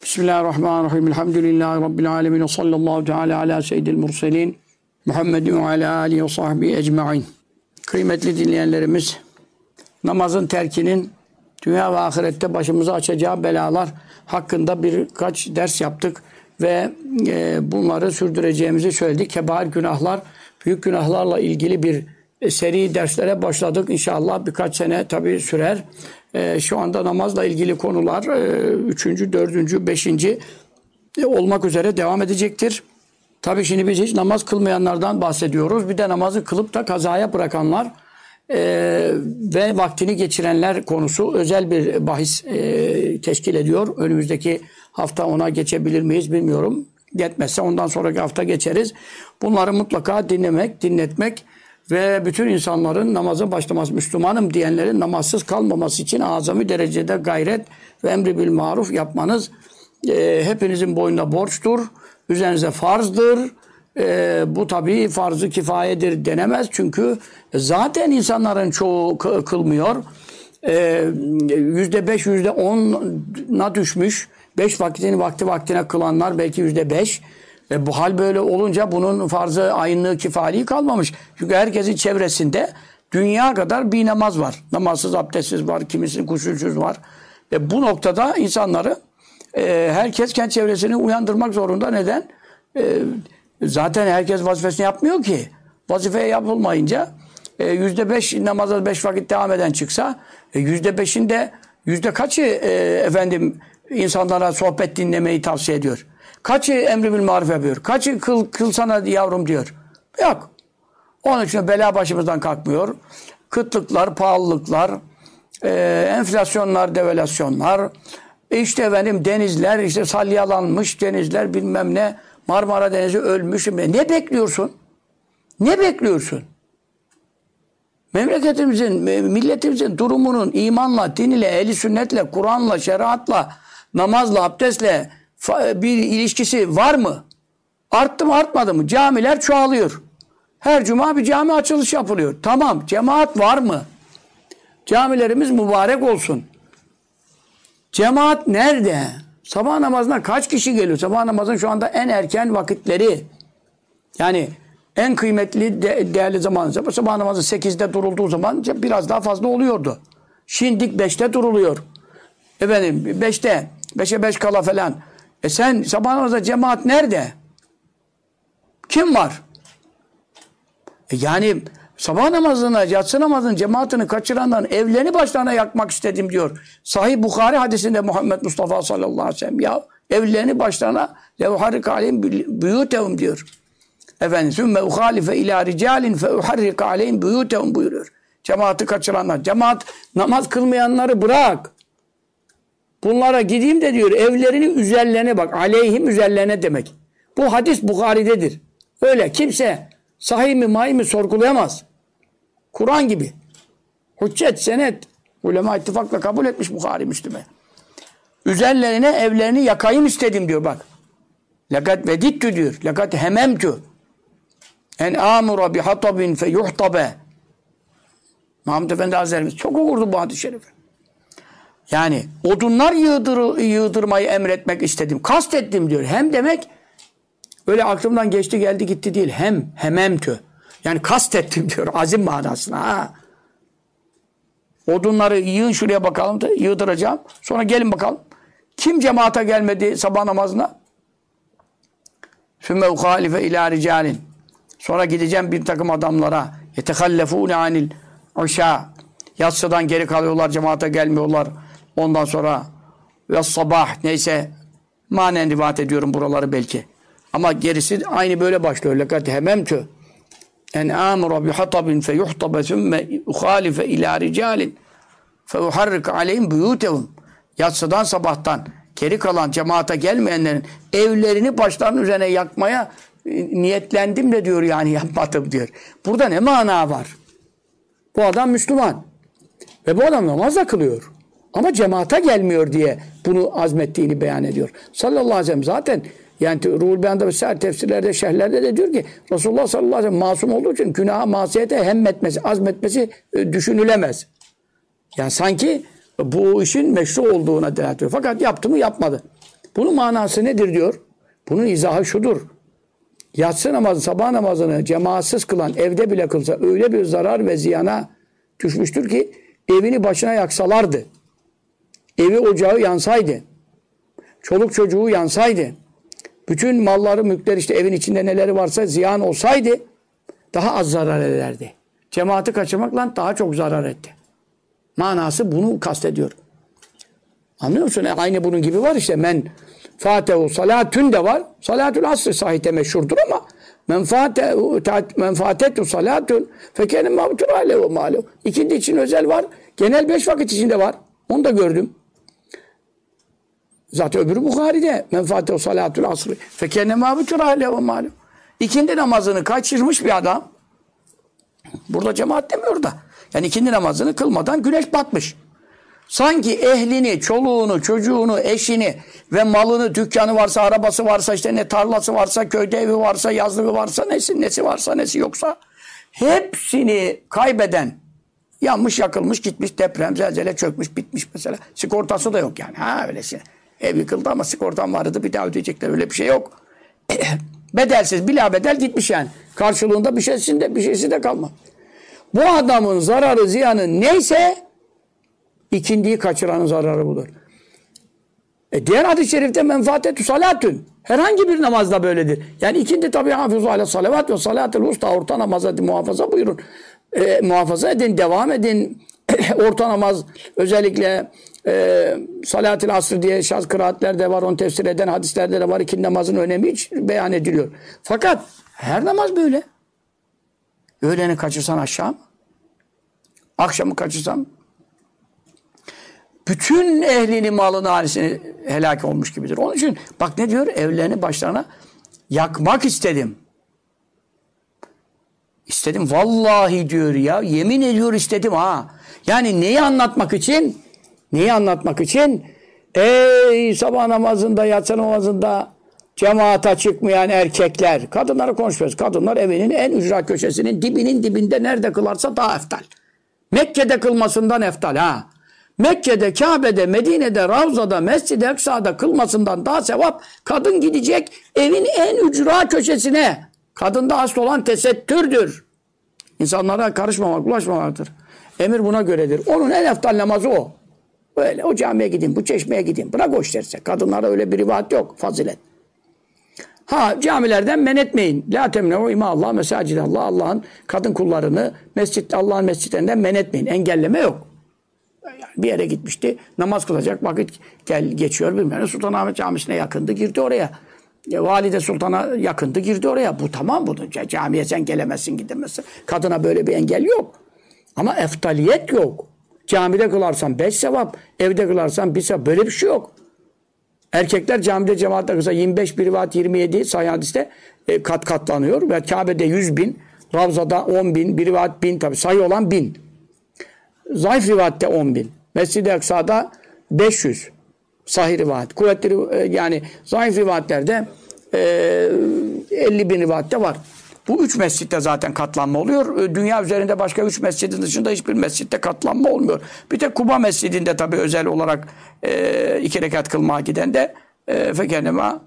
Bismillahirrahmanirrahim. Elhamdülillahi Rabbil alemin. Sallallahu teala ala seyyidil murselin. Muhammedin ve ala alihi ve sahbihi ecma'in. Kıymetli dinleyenlerimiz, namazın terkinin dünya ve ahirette başımıza açacağı belalar hakkında birkaç ders yaptık ve bunları sürdüreceğimizi söyledik. Kebair günahlar, büyük günahlarla ilgili bir seri derslere başladık. İnşallah birkaç sene tabii sürer. Şu anda namazla ilgili konular 3. 4. 5. olmak üzere devam edecektir. Tabii şimdi biz hiç namaz kılmayanlardan bahsediyoruz. Bir de namazı kılıp da kazaya bırakanlar ve vaktini geçirenler konusu özel bir bahis teşkil ediyor. Önümüzdeki hafta ona geçebilir miyiz bilmiyorum. Yetmezse ondan sonraki hafta geçeriz. Bunları mutlaka dinlemek, dinletmek ve bütün insanların namaza başlaması, Müslümanım diyenlerin namazsız kalmaması için azami derecede gayret ve emri bil maruf yapmanız hepinizin boynuna borçtur. Üzerinize farzdır. Bu tabii farz-ı kifayedir denemez. Çünkü zaten insanların çoğu kılmıyor. %5, %10'a düşmüş. 5 vakitini vaktine kılanlar belki %5. Bu hal böyle olunca bunun farz-ı aynlığı kifaliği kalmamış. Çünkü herkesin çevresinde dünya kadar bir namaz var. Namazsız, abdestsiz var, kimisinin gusülsüz var. Bu noktada insanları herkes kendi çevresini uyandırmak zorunda. Neden? Zaten herkes vazifesini yapmıyor ki. Vazifeye yapılmayınca %5 namaza 5 vakit devam eden çıksa %5'inde yüzde kaçı insanlara sohbet dinlemeyi tavsiye ediyor? Kaçı emri bil maruf yapıyor? Kaçı kılsana yavrum diyor? Yok. Onun için bela başımızdan kalkmıyor. Kıtlıklar, pahalılıklar, enflasyonlar, devalüasyonlar, işte denizler, işte salyalanmış denizler bilmem ne, Marmara Denizi ölmüş. Ne bekliyorsun? Ne bekliyorsun? Memleketimizin, milletimizin durumunun imanla, din ile, ehli sünnetle, Kur'an'la, şeriatla, namazla, abdestle bir ilişkisi var mı? Arttı mı, artmadı mı? Camiler çoğalıyor. Her cuma bir cami açılış yapılıyor. Tamam, cemaat var mı? Camilerimiz mübarek olsun. Cemaat nerede? Sabah namazına kaç kişi geliyor? Sabah namazın şu anda en erken vakitleri. Yani en kıymetli, değerli zamanı. Sabah namazı 8'de durulduğu zaman biraz daha fazla oluyordu. Şimdi 5'te duruluyor. 5'te, 5'e 5 kala falan. Sen sabah namazda cemaat nerede? Kim var? Yani sabah namazına, yatsı namazının cemaatini kaçıranların evlerini başlarına yakmak istedim diyor. Sahih Bukhari hadisinde Muhammed Mustafa sallallahu aleyhi ve sellem. Ya evlerini başlarına levharrik aleyhim buyutehum diyor. Sümme uhalife ila ricalin fe uharrik aleyhim buyutehum buyuruyor. Cemaati kaçıranlar. Cemaat namaz kılmayanları bırak. Bunlara gideyim de diyor evlerini üzerlerine bak. Aleyhim üzerlerine demek. Bu hadis Bukhari'dedir. Öyle kimse sahih mi mahih mi sorgulayamaz. Kur'an gibi. Hüccet, senet. Ulema ittifakla kabul etmiş Bukhari Müslüme. Üzerlerine evlerini yakayım istedim diyor bak. Lekad vedittü diyor. Lekad hememtü. En amura bi hatabin fe yuhtabe. Mahmud Efendi Hazretleri çok okurdu bu hadis-i şerifi. Yani odunlar yığdırmayı emretmek istedim. Kastettim diyor. Hem demek öyle aklımdan geçti geldi gitti değil. Hememtü. Yani kastettim diyor. Azim manasına. Ha. Odunları yığın şuraya bakalım da yığdıracağım. Sonra gelin bakalım. Kim cemaate gelmedi sabah namazına? Sümme uhalife ila ricalin. Sonra gideceğim bir takım adamlara. Yetehallefûne anil uşâ. Yatsıdan geri kalıyorlar. Cemaate gelmiyorlar. Ondan sonra ve sabah neyse manen rivayet ediyorum buraları belki. Ama gerisi aynı böyle başlıyor. Lekad hememtü en amura bi hatabin fe yuhtabe sümme uhalife ila ricalin fe uharrik aleyhim buyutehum. Yatsıdan sabahtan geri kalan cemaate gelmeyenlerin evlerini başlarının üzerine yakmaya niyetlendim de diyor yani yapmadım diyor. Burada ne mana var? Bu adam Müslüman. Ve bu adam namaz da kılıyor. Ama cemaate gelmiyor diye bunu azmettiğini beyan ediyor. Sallallahu aleyhi ve sellem zaten yani Ruhul Beyan'da vesaire tefsirlerde, şerhlerde de diyor ki Resulullah sallallahu aleyhi ve sellem masum olduğu için günaha, masiyete hemmetmesi, azmetmesi düşünülemez. Yani sanki bu işin meşru olduğuna delalet ediyor. Fakat yaptı mı yapmadı. Bunun manası nedir diyor. Bunun izahı şudur. Yatsı namazı, sabah namazını cemaatsiz kılan evde bile kılsa öyle bir zarar ve ziyana düşmüştür ki evini başına yaksalardı. Evi ocağı yansaydı. Çoluk çocuğu yansaydı. Bütün malları, mülkleri işte evin içinde neleri varsa ziyan olsaydı daha az zarar ederdi. Cemaati kaçırmakla daha çok zarar etti. Manası bunu kastediyor. Anlıyor musun? Aynı bunun gibi var işte. Men fatehu salatün de var. Salatül asr sahite meşhurdur ama men fatetu salatün fekene mavtur alehu malehu. İkindi için özel var. Genel 5 vakit içinde var. Onu da gördüm. Zaten öbürü Bukhari'de. Men fatehu salatül asr fekene mavtur alehu malehu. İkindi namazını kaçırmış bir adam. Burada cemaat demiyor da. Yani ikindi namazını kılmadan güneş batmış. Sanki ehlini, çoluğunu, çocuğunu, eşini ve malını, dükkanı varsa, arabası varsa, işte ne tarlası varsa, köyde evi varsa, yazlığı varsa, nesi varsa, nesi yoksa hepsini kaybeden, yanmış, yakılmış, gitmiş, deprem, zelzele çökmüş, bitmiş mesela. Sigortası da yok yani. Ha öylesi. Ev yıkıldı ama sigortan vardı, bir daha ödeyecekler. Öyle bir şey yok. Bedelsiz, bila bedel gitmiş yani. Karşılığında bir şeysi de kalmadı. Bu adamın zararı, ziyanı neyse ikindiyi kaçıranın zararı budur. Diğer hadis-i şerifte menfaatetü salatün. Herhangi bir namazda böyledir. Yani ikindi tabi hafızu ala salavat ve salatül usta, orta namaza muhafaza buyurun. Muhafaza edin, devam edin. Orta namaz özellikle salat-ül asr diye şaz kıraatlerde var, onu tefsir eden hadislerde de var. İkindi namazın önemi hiç beyan ediliyor. Fakat her namaz böyle. Öğleni kaçırsan aşağı mı? Akşamı kaçırsan bütün ehlini, malını, ailesini helak olmuş gibidir. Onun için bak ne diyor? Evlerini başlarına yakmak istedim. İstedim. Vallahi diyor ya. Yemin ediyor istedim ha. Yani neyi anlatmak için? Neyi anlatmak için? Ey sabah namazında, yatsı namazında cemaata çıkmayan erkekler. Kadınları konuşuyoruz. Kadınlar evinin en ücra köşesinin dibinin dibinde nerede kılarsa daha eftal. Mekke'de kılmasından eftal ha. Mekke'de, Kabe'de, Medine'de, Ravza'da, Mescid-i Aksa'da kılmasından daha sevap. Kadın gidecek evin en ücra köşesine. Kadında asıl olan tesettürdür. İnsanlara karışmamak, bulaşmamaktır. Emir buna göredir. Onun en eftal namazı o. Böyle o camiye gideyim, bu çeşmeye gideyim. Bırak o işlerse. Kadınlara öyle bir rivayet yok. Fazilet. Ha camilerden men etmeyin. La temne'u ima Allah mesacidallah. Allah'ın kadın kullarını Allah'ın mescitlerinden men etmeyin. Engelleme yok. Yani bir yere gitmişti. Namaz kılacak vakit geçiyor bilmem. Sultanahmet Camisi'ne yakındı. Girdi oraya. Valide Sultan'a yakındı. Girdi oraya. Bu tamam bu. Camiye sen gelemezsin gidemezsin. Kadına böyle bir engel yok. Ama eftaliyet yok. Camide kılarsan 5 sevap. Evde kılarsan 1 sevap. Böyle bir şey yok. Erkekler camide cemaatle kılsa 25 bir rivayet 27 sahih hadiste katlanıyor. Ve Kabe'de 100.000. Ravza'da 10.000. Bir rivayet 1000 tabi. Sayı olan 1000. Zayıf rivayette 10.000. Mescid-i Aksa'da 500. Sahih rivayet. Kuvvetli yani zayıf rivayetlerde 50.000 rivayette var. Bu 3 mescitte zaten katlanma oluyor. Dünya üzerinde başka 3 mescidin dışında hiçbir mescitte katlanma olmuyor. Bir tek Kuba mescidinde tabii özel olarak 2 rekat kılmaya giden de fekenema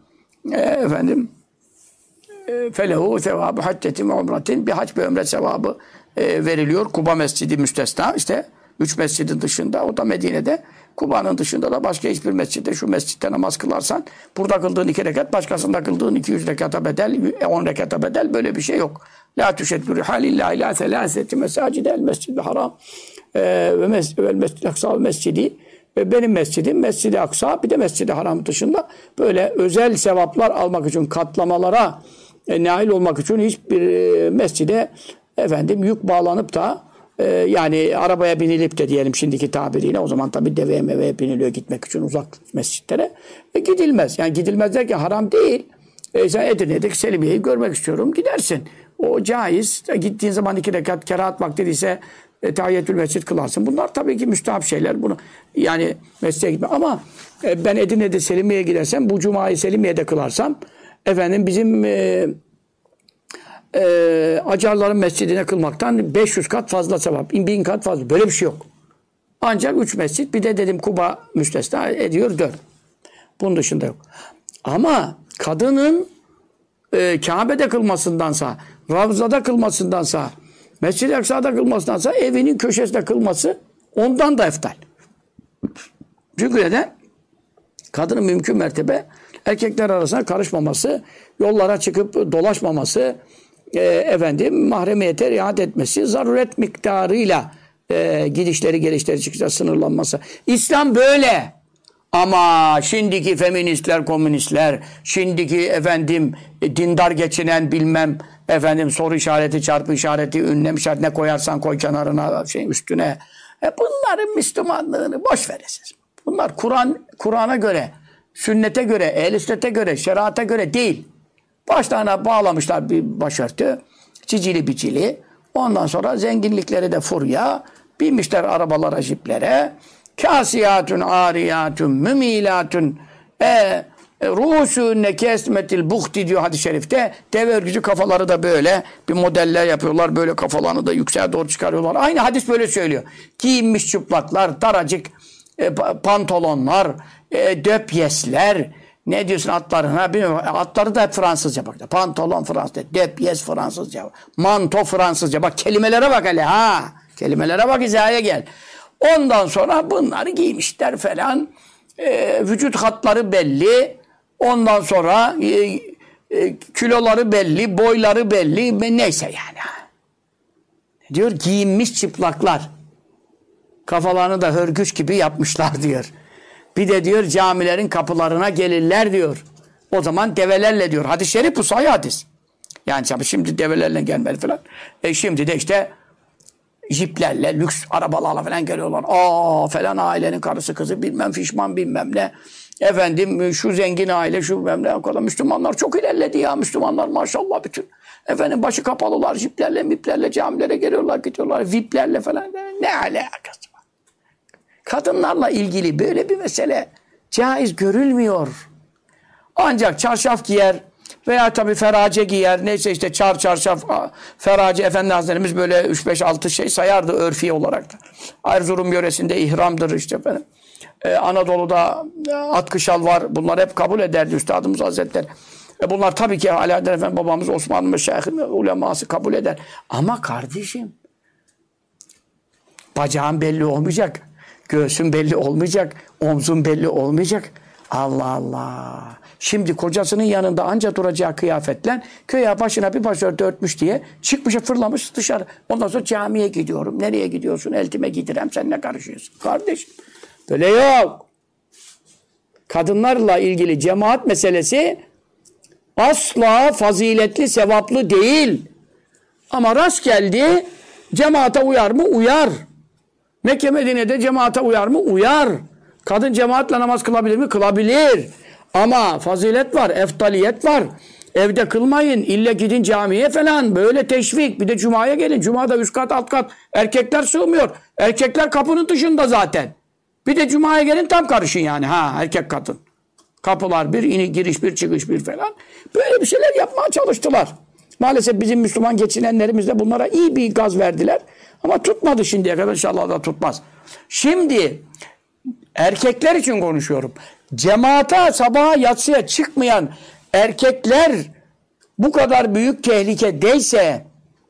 felehu sevabı haccetin ve umretin, bir hac ve ömre sevabı veriliyor. Kuba mescidi müstesna işte 3 mescidin dışında, o da Medine'de. Kuba'nın dışında da başka hiçbir mescitte, şu mescitte namaz kılarsan burada kıldığın 2 rekat başkasında kıldığın 200 rekata bedel, 10 rekata bedel, böyle bir şey yok. La tüşeddü rihalillahi la selâseti mesacidel mescid-i haram ve mescid-i aksa mescidi ve benim mescidim Mescid-i Aksa, bir de Mescid-i Haram dışında böyle özel sevaplar almak için, katlamalara nail olmak için hiçbir mescide yük bağlanıp da yani arabaya binilip de diyelim şimdiki tabiriyle, o zaman tabii deveye meveye biniliyor gitmek için uzak mescitlere. Gidilmez. Yani gidilmez derken haram değil. Sen Edirne'deki Selimiye'yi görmek istiyorum. Gidersin. O caiz. Gittiğin zaman 2 rekat kerahat vakti ise tahiyyetül mescid kılarsın. Bunlar tabii ki müstahap şeyler. Bunu yani mescide gitme. Ama ben Edirne'de Selimiye'ye gidersem, bu cumayı Selimiye'de kılarsam bizim Acarların mescidine kılmaktan 500 kat fazla sevap, 1000 kat fazla. Böyle bir şey yok. Ancak 3 mescit, bir de dedim Kuba müstesna ediyor 4. Bunun dışında yok. Ama kadının Kabe'de kılmasındansa, Ravza'da kılmasındansa, Mescid-i Aksa'da kılmasındansa evinin köşesinde kılması ondan da eftal. Çünkü neden? Kadının mümkün mertebe erkekler arasına karışmaması, yollara çıkıp dolaşmaması, mahremiyete riayet etmesi, zaruret miktarıyla gidişleri gelişleri çıkışları sınırlanması. İslam böyle. Ama şimdiki feministler, komünistler, şimdiki dindar geçinen bilmem soru işareti, çarpı işareti, ünlem işareti ne koyarsan koy kenarına üstüne. Bunların Müslümanlığını boş veresiz. Bunlar Kur'an'a göre, sünnete göre, ehl-i sünnete göre, şeriata göre değil. Başlarına bağlamışlar bir başörtü, cicili bicili. Ondan sonra zenginlikleri de furya, binmişler arabalara, jiplere. Kasiyatun, ariyatun, mümilatun, ruhusûne kesmetil buhti diyor hadis-i şerifte. Deve örgücü kafaları da böyle bir modeller yapıyorlar. Böyle kafalarını da yükseğe doğru çıkarıyorlar. Aynı hadis böyle söylüyor. Giyinmiş çıplaklar, daracık pantolonlar, döpyesler. Ne diyorsun atlarına? Bilmiyorum. Atları da hep Fransızca bak. Pantolon Fransızca, döpyes Fransızca, manto Fransızca. Bak kelimelere bak hele ha. Kelimelere bak hizaya gel. Ondan sonra bunları giymişler falan. Vücut hatları belli. Ondan sonra kiloları belli, boyları belli. Neyse yani. Diyor giyinmiş çıplaklar. Kafalarını da hörgüç gibi yapmışlar diyor. Bir de diyor camilerin kapılarına gelirler diyor. O zaman develerle diyor. Hadis-i şerif bu sahih hadis. Yani şimdi develerle gelmeli falan. Şimdi de işte jiplerle, lüks arabalarla falan geliyorlar. Falan ailenin karısı kızı bilmem fişman bilmem ne. Şu zengin aile şu bilmem ne. O kadar Müslümanlar çok ilerledi ya. Müslümanlar maşallah bütün. Başı kapalılar jiplerle miplerle camilere geliyorlar gidiyorlar. Viplerle falan. Ne alakası var? Kadınlarla ilgili böyle bir mesele caiz görülmüyor. Ancak çarşaf giyer veya tabii ferace giyer. Neyse işte çarşaf, ferace Efendi Hazretlerimiz böyle 3-5-6 şey sayardı örfi olarak da. Erzurum yöresinde ihramdır işte efendim. Anadolu'da atkı şal var. Bunlar hep kabul ederdi Üstadımız Hazretleri. Bunlar tabii ki Alaaddin Efendi babamız Osmanlı meşayihinin uleması kabul eder. Ama kardeşim bacağın belli olmayacak. Göğsün belli olmayacak. Omzun belli olmayacak. Allah Allah. Şimdi kocasının yanında anca duracağı kıyafetle köye başına bir başörtü örtmüş diye çıkmış fırlamış dışarı. Ondan sonra camiye gidiyorum. Nereye gidiyorsun? Eltime gidirem sen ne karışıyorsun? Kardeşim böyle yok. Kadınlarla ilgili cemaat meselesi asla faziletli, sevaplı değil. Ama rast geldi cemaate uyar mı? Uyar. Mekke Medine'de cemaate uyar mı? Uyar. Kadın cemaatle namaz kılabilir mi? Kılabilir. Ama fazilet var, eftaliyet var. Evde kılmayın, ille gidin camiye falan. Böyle teşvik. Bir de cumaya gelin. Cumada üst kat, alt kat. Erkekler sığmıyor. Erkekler kapının dışında zaten. Bir de cumaya gelin tam karışın yani. Erkek kadın. Kapılar bir, giriş bir, çıkış bir falan. Böyle bir şeyler yapmaya çalıştılar. Maalesef bizim Müslüman geçinenlerimiz de bunlara iyi bir gaz verdiler. Ama tutmadı şimdiye kadar, inşallah da tutmaz. Şimdi erkekler için konuşuyorum. Cemaate sabaha yatsıya çıkmayan erkekler bu kadar büyük tehlikedeyse,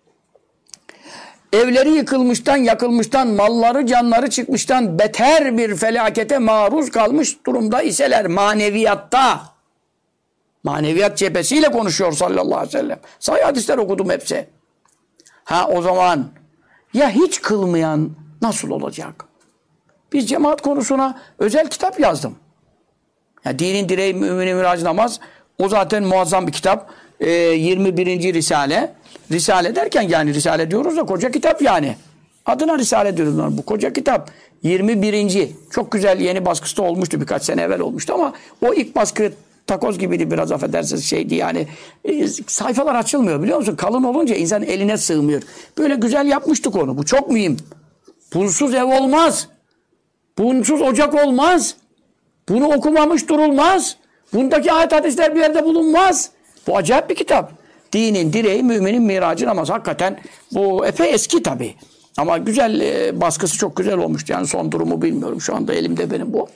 evleri yıkılmıştan, yakılmıştan, malları, canları çıkmıştan beter bir felakete maruz kalmış durumda iseler maneviyatta, maneviyat cephesiyle konuşuyor sallallahu aleyhi ve sellem. Sahih hadisler okudum hepsi. O zaman ya hiç kılmayan nasıl olacak? Biz cemaat konusuna özel kitap yazdım. Ya dinin direği müminin miracı namaz. O zaten muazzam bir kitap. 21. Risale. Risale derken yani Risale diyoruz da koca kitap yani. Adına Risale diyoruz. Bu koca kitap. 21. Çok güzel yeni baskısı da olmuştu. Birkaç sene evvel olmuştu ama o ilk baskı takoz gibiydi biraz affedersiniz şeydi yani. Sayfalar açılmıyor biliyor musun? Kalın olunca insan eline sığmıyor. Böyle güzel yapmıştık onu. Bu çok mühim. Bunsuz ev olmaz. Bunsuz ocak olmaz. Bunu okumamış durulmaz. Bundaki ayet hadisler bir yerde bulunmaz. Bu acayip bir kitap. Dinin direği, müminin miracı namaz. Hakikaten bu epey eski tabii. Ama güzel, baskısı çok güzel olmuştu. Yani son durumu bilmiyorum. Şu anda elimde benim bu.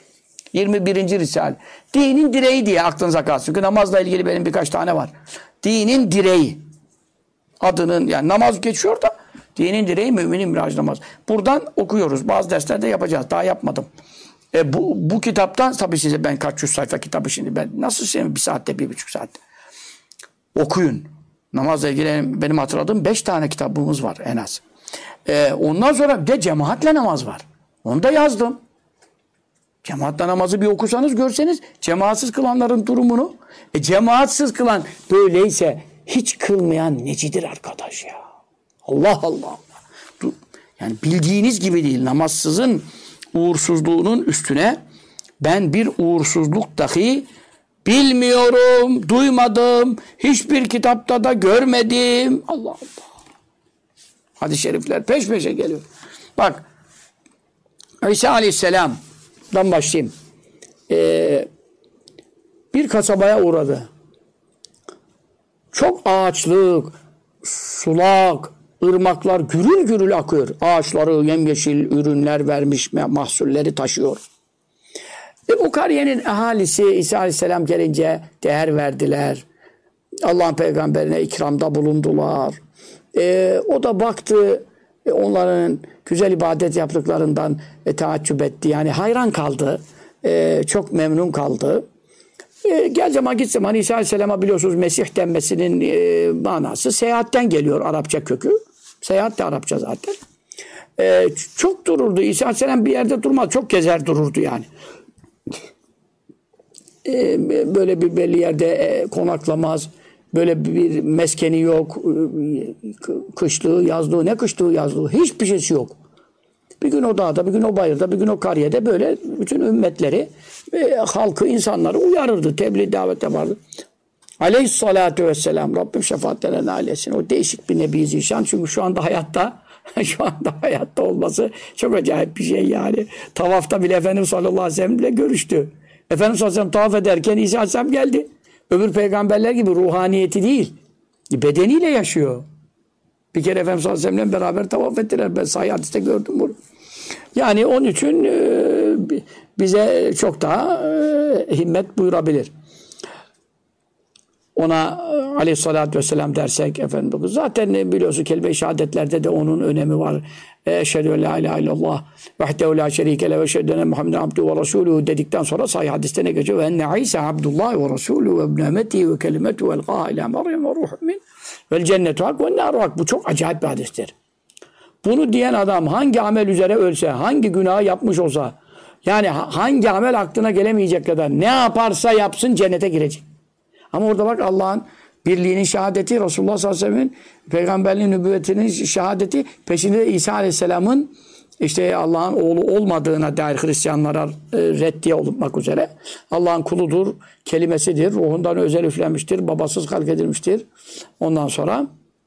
21. Risale. Dinin direği diye aklınıza kalsın. Çünkü namazla ilgili benim birkaç tane var. Dinin direği. Adının yani namaz geçiyor da dinin direği müminin miracı namaz. Buradan okuyoruz. Bazı derslerde yapacağız. Daha yapmadım. Bu kitaptan tabii size ben kaç yüz sayfa kitabı şimdi ben nasıl söyleyeyim? 1 saatte 1,5 saatte. Okuyun. Namazla ilgili benim hatırladığım 5 tane kitabımız var en az. Ondan sonra bir de cemaatle namaz var. Onu da yazdım. Cemaatle namazı bir okusanız görseniz cemaatsiz kılanların durumunu. Cemaatsiz kılan böyleyse hiç kılmayan necidir arkadaş ya. Allah Allah. Yani bildiğiniz gibi değil. Namazsızın uğursuzluğunun üstüne ben bir uğursuzluk dahi bilmiyorum, duymadım, hiçbir kitapta da görmedim. Allah Allah. Hadis-i şerifler peş peşe geliyor. Bak, İsa Aleyhisselam'dan başlayayım. Bir kasabaya uğradı. Çok ağaçlık, sulak, ırmaklar gürül gürül akıyor. Ağaçları yemyeşil ürünler vermiş, mahsulleri taşıyor. Bu kariyenin ahalisi İsa Aleyhisselam gelince değer verdiler. Allah'ın peygamberine ikramda bulundular. O da baktı onların güzel ibadet yaptıklarından taaccüp etti. Yani hayran kaldı. Çok memnun kaldı. Gel zaman git zaman İsa Aleyhisselam'a biliyorsunuz Mesih denmesinin manası seyahatten geliyor Arapça kökü. Seyahat de Arapça zaten. Çok dururdu. İsa Aleyhisselam bir yerde durmaz. Çok gezer dururdu yani. Böyle bir belli yerde konaklamaz. Böyle bir meskeni yok. Kışlığı, yazlığı, ne kışlığı, yazlığı. Hiçbir şeysi yok. Bir gün o dağda, bir gün o bayırda, bir gün o kariyede böyle bütün ümmetleri, halkı, insanları uyarırdı. Tebliğ, davet yapardı. Aleyhissalatu vesselam. Rabbim şefaatlerine ailesin. O değişik bir Nebi Zişan. Çünkü şu anda hayatta olması çok acayip bir şey yani. Tavafta bile Efendimiz sallallahu aleyhi ve sellem ile görüştü. Efendimiz sallallahu aleyhi ve sellem tavaf ederken İsa aleyhisselam geldi. Öbür peygamberler gibi ruhaniyeti değil. Bedeniyle yaşıyor. Bir kere Efendimiz sallallahu aleyhi ve sellem'le beraber tavaf ettiler. Ben sahih hadiste gördüm bunu. Yani onun için bize çok daha himmet buyurabilir. Ona aleyhissalatü vesselam dersek efendim zaten biliyorsun kelime-i şehadetlerde de onun önemi var. Eşhedü en la ilahe illallah vahdehu la şerike le ve eşhedü enne Muhammeden abduhu ve resuluhu dedikten sonra sahih hadiste ne geçiyor? Ve enne İsa abdullah ve resuluhu ve ibn emetihi ve kelimetu vel qaha ila Meryem ve ruhun min vel cennetu hak ve naru hak. Bu çok acayip bir hadistir. Bunu diyen adam hangi amel üzere ölse, hangi günahı yapmış olsa, yani hangi amel aklına gelemeyecek kadar ne yaparsa yapsın cennete girecek. Ama orada bak Allah'ın birliğinin şehadeti, Resulullah sallallahu aleyhi ve sellem'in peygamberliğin nübüvvetinin şehadeti, peşinde de İsa aleyhisselamın işte Allah'ın oğlu olmadığına dair Hristiyanlara reddiye olmak üzere Allah'ın kuludur, kelimesidir, ruhundan özel üflenmiştir, babasız halk edilmiştir. Ondan sonra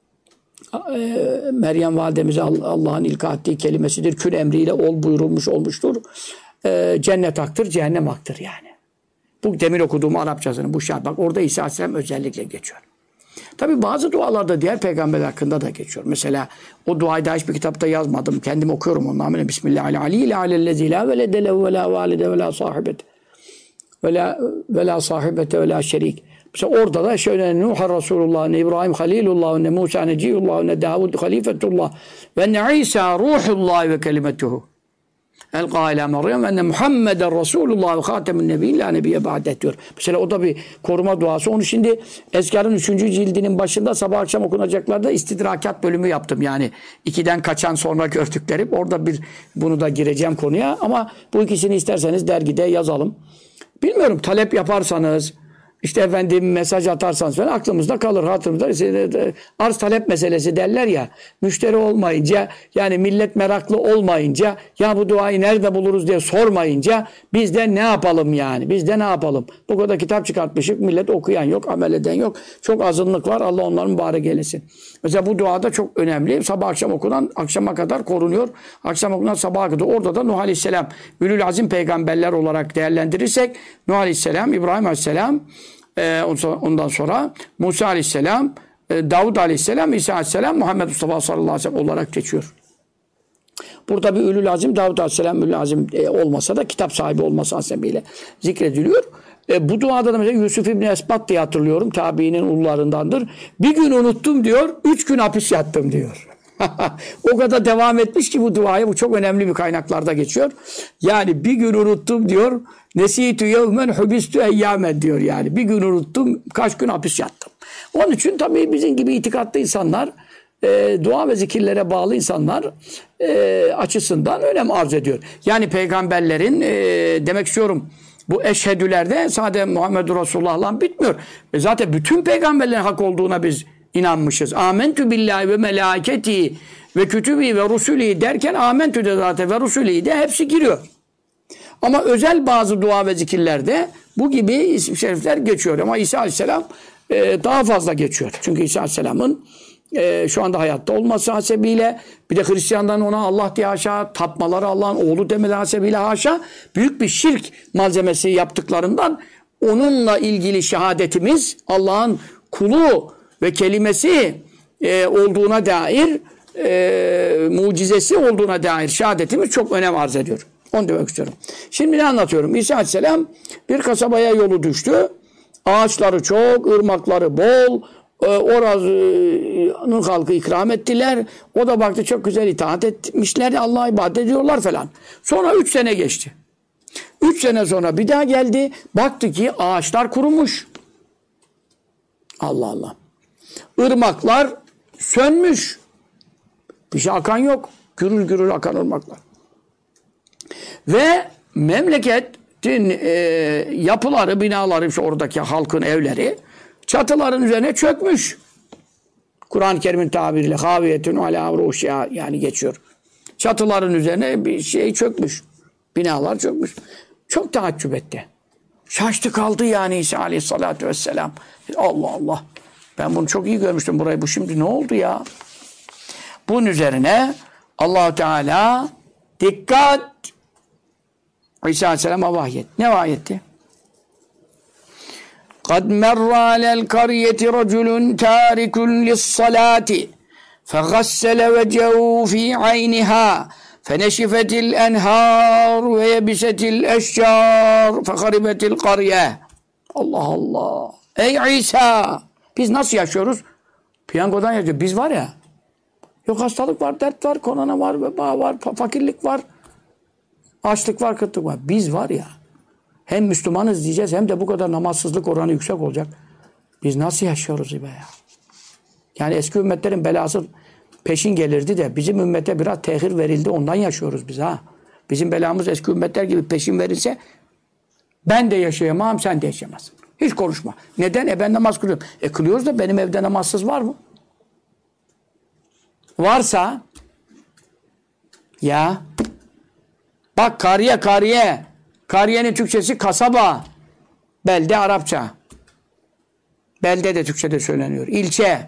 Meryem validemize Allah'ın ilka ettiği kelimesidir. Kül emriyle ol buyurulmuş olmuştur. Cennet haktır, cehennem haktır yani. Bu demin okuduğum Arapçasının bu şart. Bak orada İsa Aleyhisselam özellikle geçiyor. Tabi bazı dualarda diğer peygamberler hakkında da geçiyor. Mesela o duayı da hiçbir kitapta yazmadım. Kendim okuyorum onun amine. Bismillahirrahmanirrahim. Alellezî la velede lehu ve la valide ve la sahibete ve la sahibete ve la şerik. Mesela orada da şöyle Nuh Resulullah, İbrahim Halilullah, Musa Neciyullah, Davud Halifetullah ve İsa Ruhullah ve kelimetuhu. El-Qâ ilâ Meryem ve enne Muhammeden Resulullah ve Khâtemun Nebiyyin lâ nebiyye ba'de diyor. Mesela o da bir koruma duası. Onu şimdi Ezkar'ın 3. cildinin başında sabah akşam okunacaklarda istidrakat bölümü yaptım. Yani 2'den kaçan sonra gördüklerim. Orada bunu da gireceğim konuya. Ama bu ikisini isterseniz dergide yazalım. Bilmiyorum talep yaparsanız İşte efendim mesaj atarsanız falan aklımızda kalır, hatırımızda. Arz talep meselesi derler ya, müşteri olmayınca, yani millet meraklı olmayınca, ya bu duayı nerede buluruz diye sormayınca biz de ne yapalım yani? Biz de ne yapalım? Bu kadar kitap çıkartmışık, millet okuyan yok, amel eden yok. Çok azınlık var, Allah onların mübarek eylesin. Mesela bu duada çok önemli. Sabah akşam okunan, akşama kadar korunuyor. Akşam okunan sabaha kadar. Orada da Nuh Aleyhisselam, Ülül Azim peygamberler olarak değerlendirirsek, Nuh Aleyhisselam, İbrahim Aleyhisselam, ondan sonra Musa Aleyhisselam, Davud Aleyhisselam, İsa Aleyhisselam, Muhammed Mustafa sallallahu aleyhi ve sellem olarak geçiyor. Burada bir Ülül Azim Davud Aleyhisselam Ülül Azim olmasa da kitap sahibi olması hasebiyle zikrediliyor. Bu duada da mesela Yusuf İbni Esbat diye hatırlıyorum. Tabiinin ullarındandır. Bir gün unuttum diyor. 3 gün hapis yattım diyor. O kadar devam etmiş ki bu duaya. Bu çok önemli bir kaynaklarda geçiyor. Yani bir gün unuttum diyor. Nesitü yevmen hubistü eyyamen diyor yani. Bir gün unuttum. Kaç gün hapis yattım. Onun için tabii bizim gibi itikatlı insanlar dua ve zikirlere bağlı insanlar açısından önem arz ediyor. Yani peygamberlerin demek istiyorum bu eşhedülerde sadece Muhammedur Resulullah'la bitmiyor. Zaten bütün peygamberlerin hak olduğuna biz inanmışız. Âmentü billahi ve melâketi ve kütübi ve rusulî derken âmentü de zaten ve rusulî de hepsi giriyor. Ama özel bazı dua ve zikirlerde bu gibi isim şerifler geçiyor. Ama İsa Aleyhisselam daha fazla geçiyor. Çünkü İsa Aleyhisselam'ın şu anda hayatta olması hasebiyle bir de Hristiyanların ona Allah diye haşa tapmaları Allah'ın oğlu demeleri hasebiyle haşa büyük bir şirk malzemesi yaptıklarından onunla ilgili şehadetimiz Allah'ın kulu ve kelimesi olduğuna dair mucizesi olduğuna dair şehadetimiz çok önem arz ediyor. Onu demek istiyorum. Şimdi ne anlatıyorum? İsa Aleyhisselam bir kasabaya yolu düştü. Ağaçları çok, ırmakları bol. Oranın halkı ikram ettiler. O da baktı çok güzel itaat etmişler. Allah'a ibadet ediyorlar falan. Sonra 3 sene geçti. 3 sene sonra bir daha geldi. Baktı ki ağaçlar kurumuş. Allah Allah. Irmaklar sönmüş. Bir şey akan yok. Gürül gürül akan ırmaklar. Ve memleketin yapıları, binaları, işte oradaki halkın evleri çatıların üzerine çökmüş. Kur'an-ı Kerim'in tabiriyle haviyetun ala uruşiha yani geçiyor. Çatıların üzerine bir şey çökmüş. Binalar çökmüş. Çok taaccüp etti. Şaştı kaldı yani İsa Aleyhisselatü Vesselam. Allah Allah. Ben bunu çok iyi görmüştüm burayı. Bu şimdi ne oldu ya? Bunun üzerine Allah-u Teala dikkat İsa Aleyhisselam'a vahyetti. Ne vahyetti? قَدْ مَرَّ عَلَى الْقَرْيَةِ رَجُلٌ تَارِكٌ لِلصَّلَاةِ فَغَسَّلَ وَجْهَهُ فِي عَيْنِهَا فَنَشِفَتِ الْاَنْهَارُ وَيَبِسَتِ الْاَشْجَارُ فَخَرِبَتِ الْقَرْيَةِ Allah Allah! Ey İsa! Biz nasıl yaşıyoruz? Piyangodan yaşıyoruz. Biz var ya, yok hastalık var, dert var, korona var, veba var, fakirlik var, açlık var, kıtlık var. Biz var ya, hem Müslümanız diyeceğiz hem de bu kadar namazsızlık oranı yüksek olacak. Biz nasıl yaşıyoruz be ya? Yani eski ümmetlerin belası peşin gelirdi de bizim ümmete biraz tehir verildi. Ondan yaşıyoruz biz ha. Bizim belamız eski ümmetler gibi peşin verilse ben de yaşayamam, sen de yaşayamazsın. Hiç konuşma. Neden? Ben namaz kılıyorum. Kılıyoruz da benim evde namazsız var mı? Varsa ya bak kariye. Kariyenin Türkçesi kasaba. Belde Arapça. Belde de Türkçe'de söyleniyor. İlçe.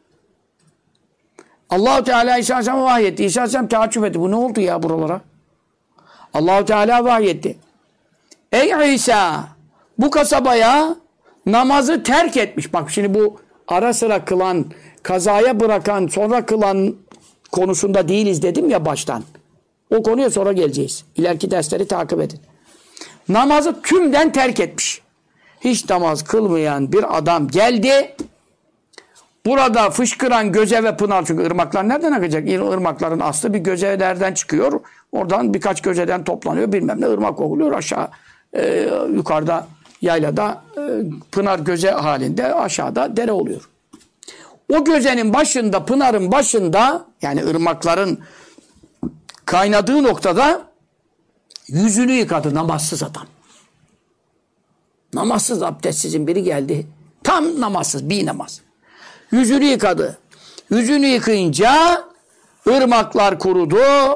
Allah-u Teala İsa Aleyhisselam'a vahyetti. İsa Aleyhisselam taaccüp etti. Bu ne oldu ya buralara? Allah-u Teala vahyetti. Ey İsa! Bu kasabaya namazı terk etmiş. Bak şimdi bu ara sıra kılan, kazaya bırakan, sonra kılan konusunda değiliz dedim ya baştan. O konuya sonra geleceğiz. İleriki dersleri takip edin. Namazı tümden terk etmiş. Hiç namaz kılmayan bir adam geldi. Burada fışkıran göze ve pınar. Çünkü ırmaklar nereden akacak? Irmakların aslı bir gözelerden çıkıyor. Oradan birkaç gözeden toplanıyor. Bilmem ne ırmak oluyor aşağı. Yukarıda yaylada pınar göze halinde aşağıda dere oluyor. O gözenin başında, pınarın başında yani ırmakların kaynadığı noktada yüzünü yıkadı namazsız adam. Namazsız abdestsizin biri geldi. Tam namazsız, bir namaz. Yüzünü yıkadı. Yüzünü yıkayınca ırmaklar kurudu.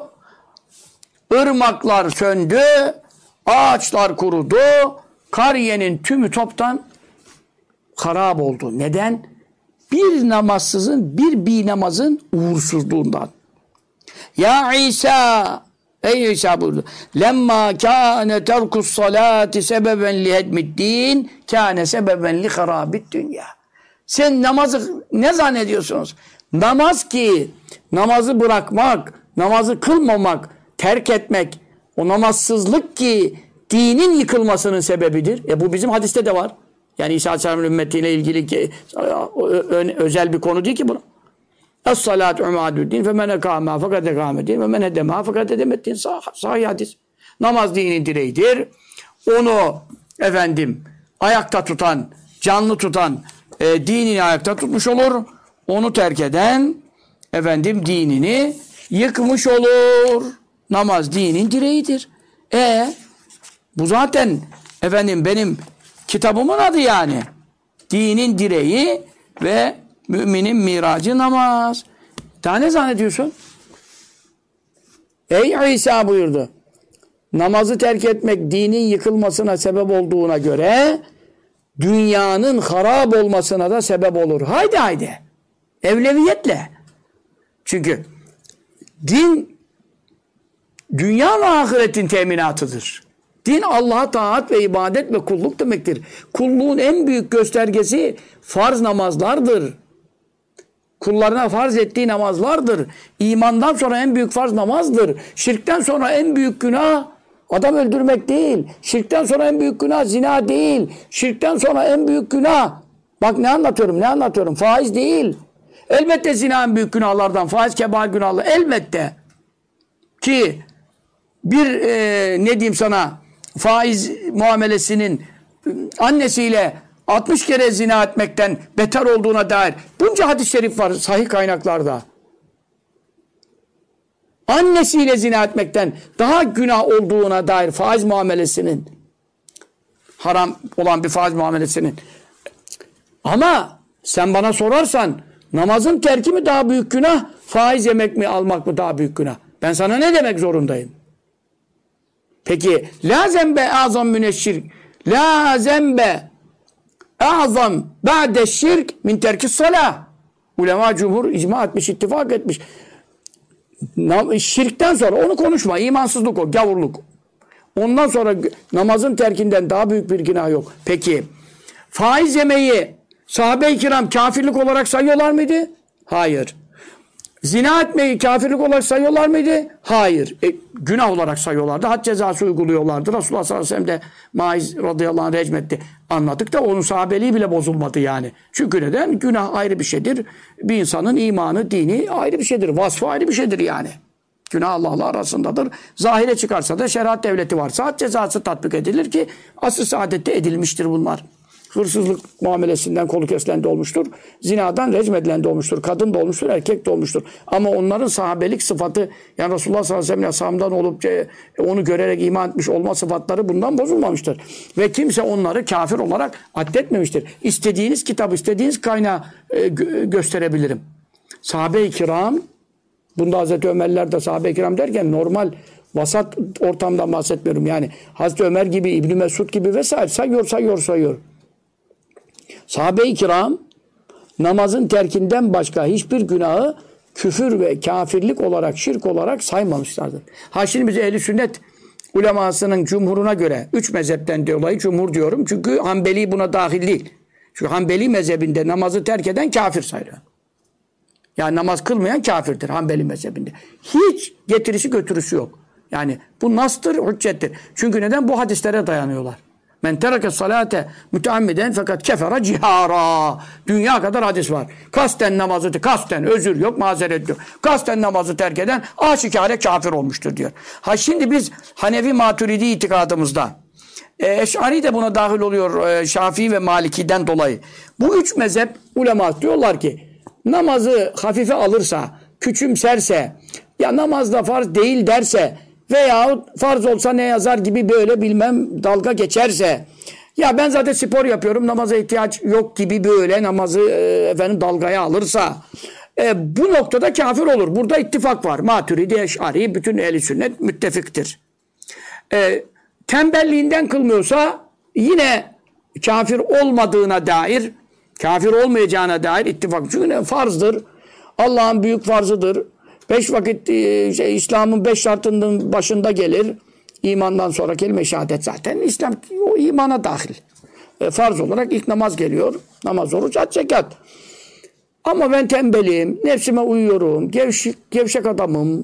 Irmaklar söndü. Ağaçlar kurudu. Kariyenin tümü toptan harap oldu. Neden? Bir namazsızın, bir namazın uğursuzluğundan. Ya İsa! Ey İsa buyurdu. Lemma kâne terkus salâti sebeben lihedmiddin kâne sebeben li harabid dünya. Sen namazı ne zannediyorsunuz? Namaz ki namazı bırakmak namazı kılmamak, terk etmek, o namazsızlık ki dinin yıkılmasının sebebidir. Bu bizim hadiste de var. Yani İsa Aleyhisselam'ın ümmetiyle ilgili özel bir konu değil ki bu. Es-salatu umadü'd-din fe men ekâmâ fakat ekâmedin ve men hedemâ fakat edemeddin. Sahih hadis. Namaz dinin direğidir. Onu ayakta tutan, canlı tutan dinini ayakta tutmuş olur. Onu terk eden dinini yıkmış olur. Namaz dinin direğidir. Bu zaten benim kitabımın adı yani. Dinin direği ve müminin miracı namaz. Daha ne zannediyorsun? Ey İsa buyurdu. Namazı terk etmek dinin yıkılmasına sebep olduğuna göre dünyanın harap olmasına da sebep olur. Haydi. Evleviyetle. Çünkü din dünya ve ahiretin teminatıdır. Din Allah'a taat ve ibadet ve kulluk demektir. Kulluğun en büyük göstergesi farz namazlardır. Kullarına farz ettiği namazlardır. İmandan sonra en büyük farz namazdır. Şirkten sonra en büyük günah adam öldürmek değil. Şirkten sonra en büyük günah zina değil. Şirkten sonra en büyük günah, bak ne anlatıyorum, faiz değil. Elbette zina en büyük günahlardan, faiz kebair günahlar. Elbette ki bir faiz muamelesinin annesiyle 60 kere zina etmekten beter olduğuna dair bunca hadis-i şerif var sahih kaynaklarda. Annesiyle zina etmekten daha günah olduğuna dair faiz muamelesinin, haram olan bir faiz muamelesinin. Ama sen bana sorarsan namazın terki mi daha büyük günah, faiz yemek mi almak mı daha büyük günah? Ben sana ne demek zorundayım? Peki la zembe azam müneşşirk, la zembe azam ba'de şirk min terkis salah. Ulema cumhur icma etmiş, ittifak etmiş. Şirkten sonra onu konuşma. İmansızlık o, gavurluk. Ondan sonra namazın terkinden daha büyük bir günah yok. Peki faiz yemeyi sahabe-i kiram kafirlik olarak sayıyorlar mıydı? Hayır. Zina etmeyi kafirlik olarak sayıyorlar mıydı? Hayır. Günah olarak sayıyorlardı. Had cezası uyguluyorlardı. Resulullah sallallahu aleyhi ve sellem de Maiz radıyallahu anh recmetti. Anladık da onun sahabeliği bile bozulmadı yani. Çünkü neden? Günah ayrı bir şeydir. Bir insanın imanı, dini ayrı bir şeydir. Vasfı ayrı bir şeydir yani. Günah Allah'la arasındadır. Zahire çıkarsa da şeriat devleti varsa had cezası tatbik edilir ki asr-ı saadette edilmiştir bunlar. Hırsızlık muamelesinden kolu kesilen de olmuştur. Zinadan recm edilen de olmuştur. Kadın da olmuştur, erkek de olmuştur. Ama onların sahabelik sıfatı, yani Resulullah sallallahu aleyhi ve sellem ashabından olup onu görerek iman etmiş olma sıfatları bundan bozulmamıştır. Ve kimse onları kafir olarak addetmemiştir. İstediğiniz kitabı, istediğiniz kaynağı gösterebilirim. Sahabe-i kiram, bunda Hazreti Ömerler de sahabe-i kiram derken normal vasat ortamdan bahsetmiyorum. Yani Hazreti Ömer gibi, İbn Mesud gibi vesaire sayıyor. Sahabe-i kiram namazın terkinden başka hiçbir günahı küfür ve kafirlik olarak, şirk olarak saymamışlardır. Şimdi biz ehl-i sünnet ulemasının cumhuruna göre 3 mezhepten dolayı cumhur diyorum. Çünkü Hanbeli buna dahil değil. Çünkü Hanbeli mezhebinde namazı terk eden kafir sayılır. Yani namaz kılmayan kafirdir Hanbeli mezhebinde. Hiç getirisi götürüsü yok. Yani bu nastır, hüccettir. Çünkü neden? Bu hadislere dayanıyorlar. Men tereke salate müteammiden fakat kefere cihara. Dünya kadar hadis var. Kasten namazı, kasten özür yok, mazeret yok. Kasten namazı terk eden aşikare kafir olmuştur diyor. Şimdi biz Hanefi Maturidi itikadımızda, Eş'ari de buna dahil oluyor Şafii ve Maliki'den dolayı. Bu 3 mezhep ulema diyorlar ki namazı hafife alırsa, küçümserse, ya namazda farz değil derse veyahut farz olsa ne yazar gibi böyle dalga geçerse, ya ben zaten spor yapıyorum, namaza ihtiyaç yok gibi böyle namazı dalgaya alırsa, bu noktada kafir olur. Burada ittifak var. Maturidi, Eş'ari, bütün ehl-i sünnet müttefiktir. Tembelliğinden kılmıyorsa yine kafir olmadığına dair, kafir olmayacağına dair ittifak. Çünkü farzdır. Allah'ın büyük farzıdır. 5 vakit İslam'ın 5 şartının başında gelir. İmandan sonra kelime-i şehadet zaten İslam o imana dahil. Farz olarak ilk namaz geliyor. Namaz, oruç, hac, zekat. Ama ben tembelim, nefsime uyuyorum, gevşek adamım.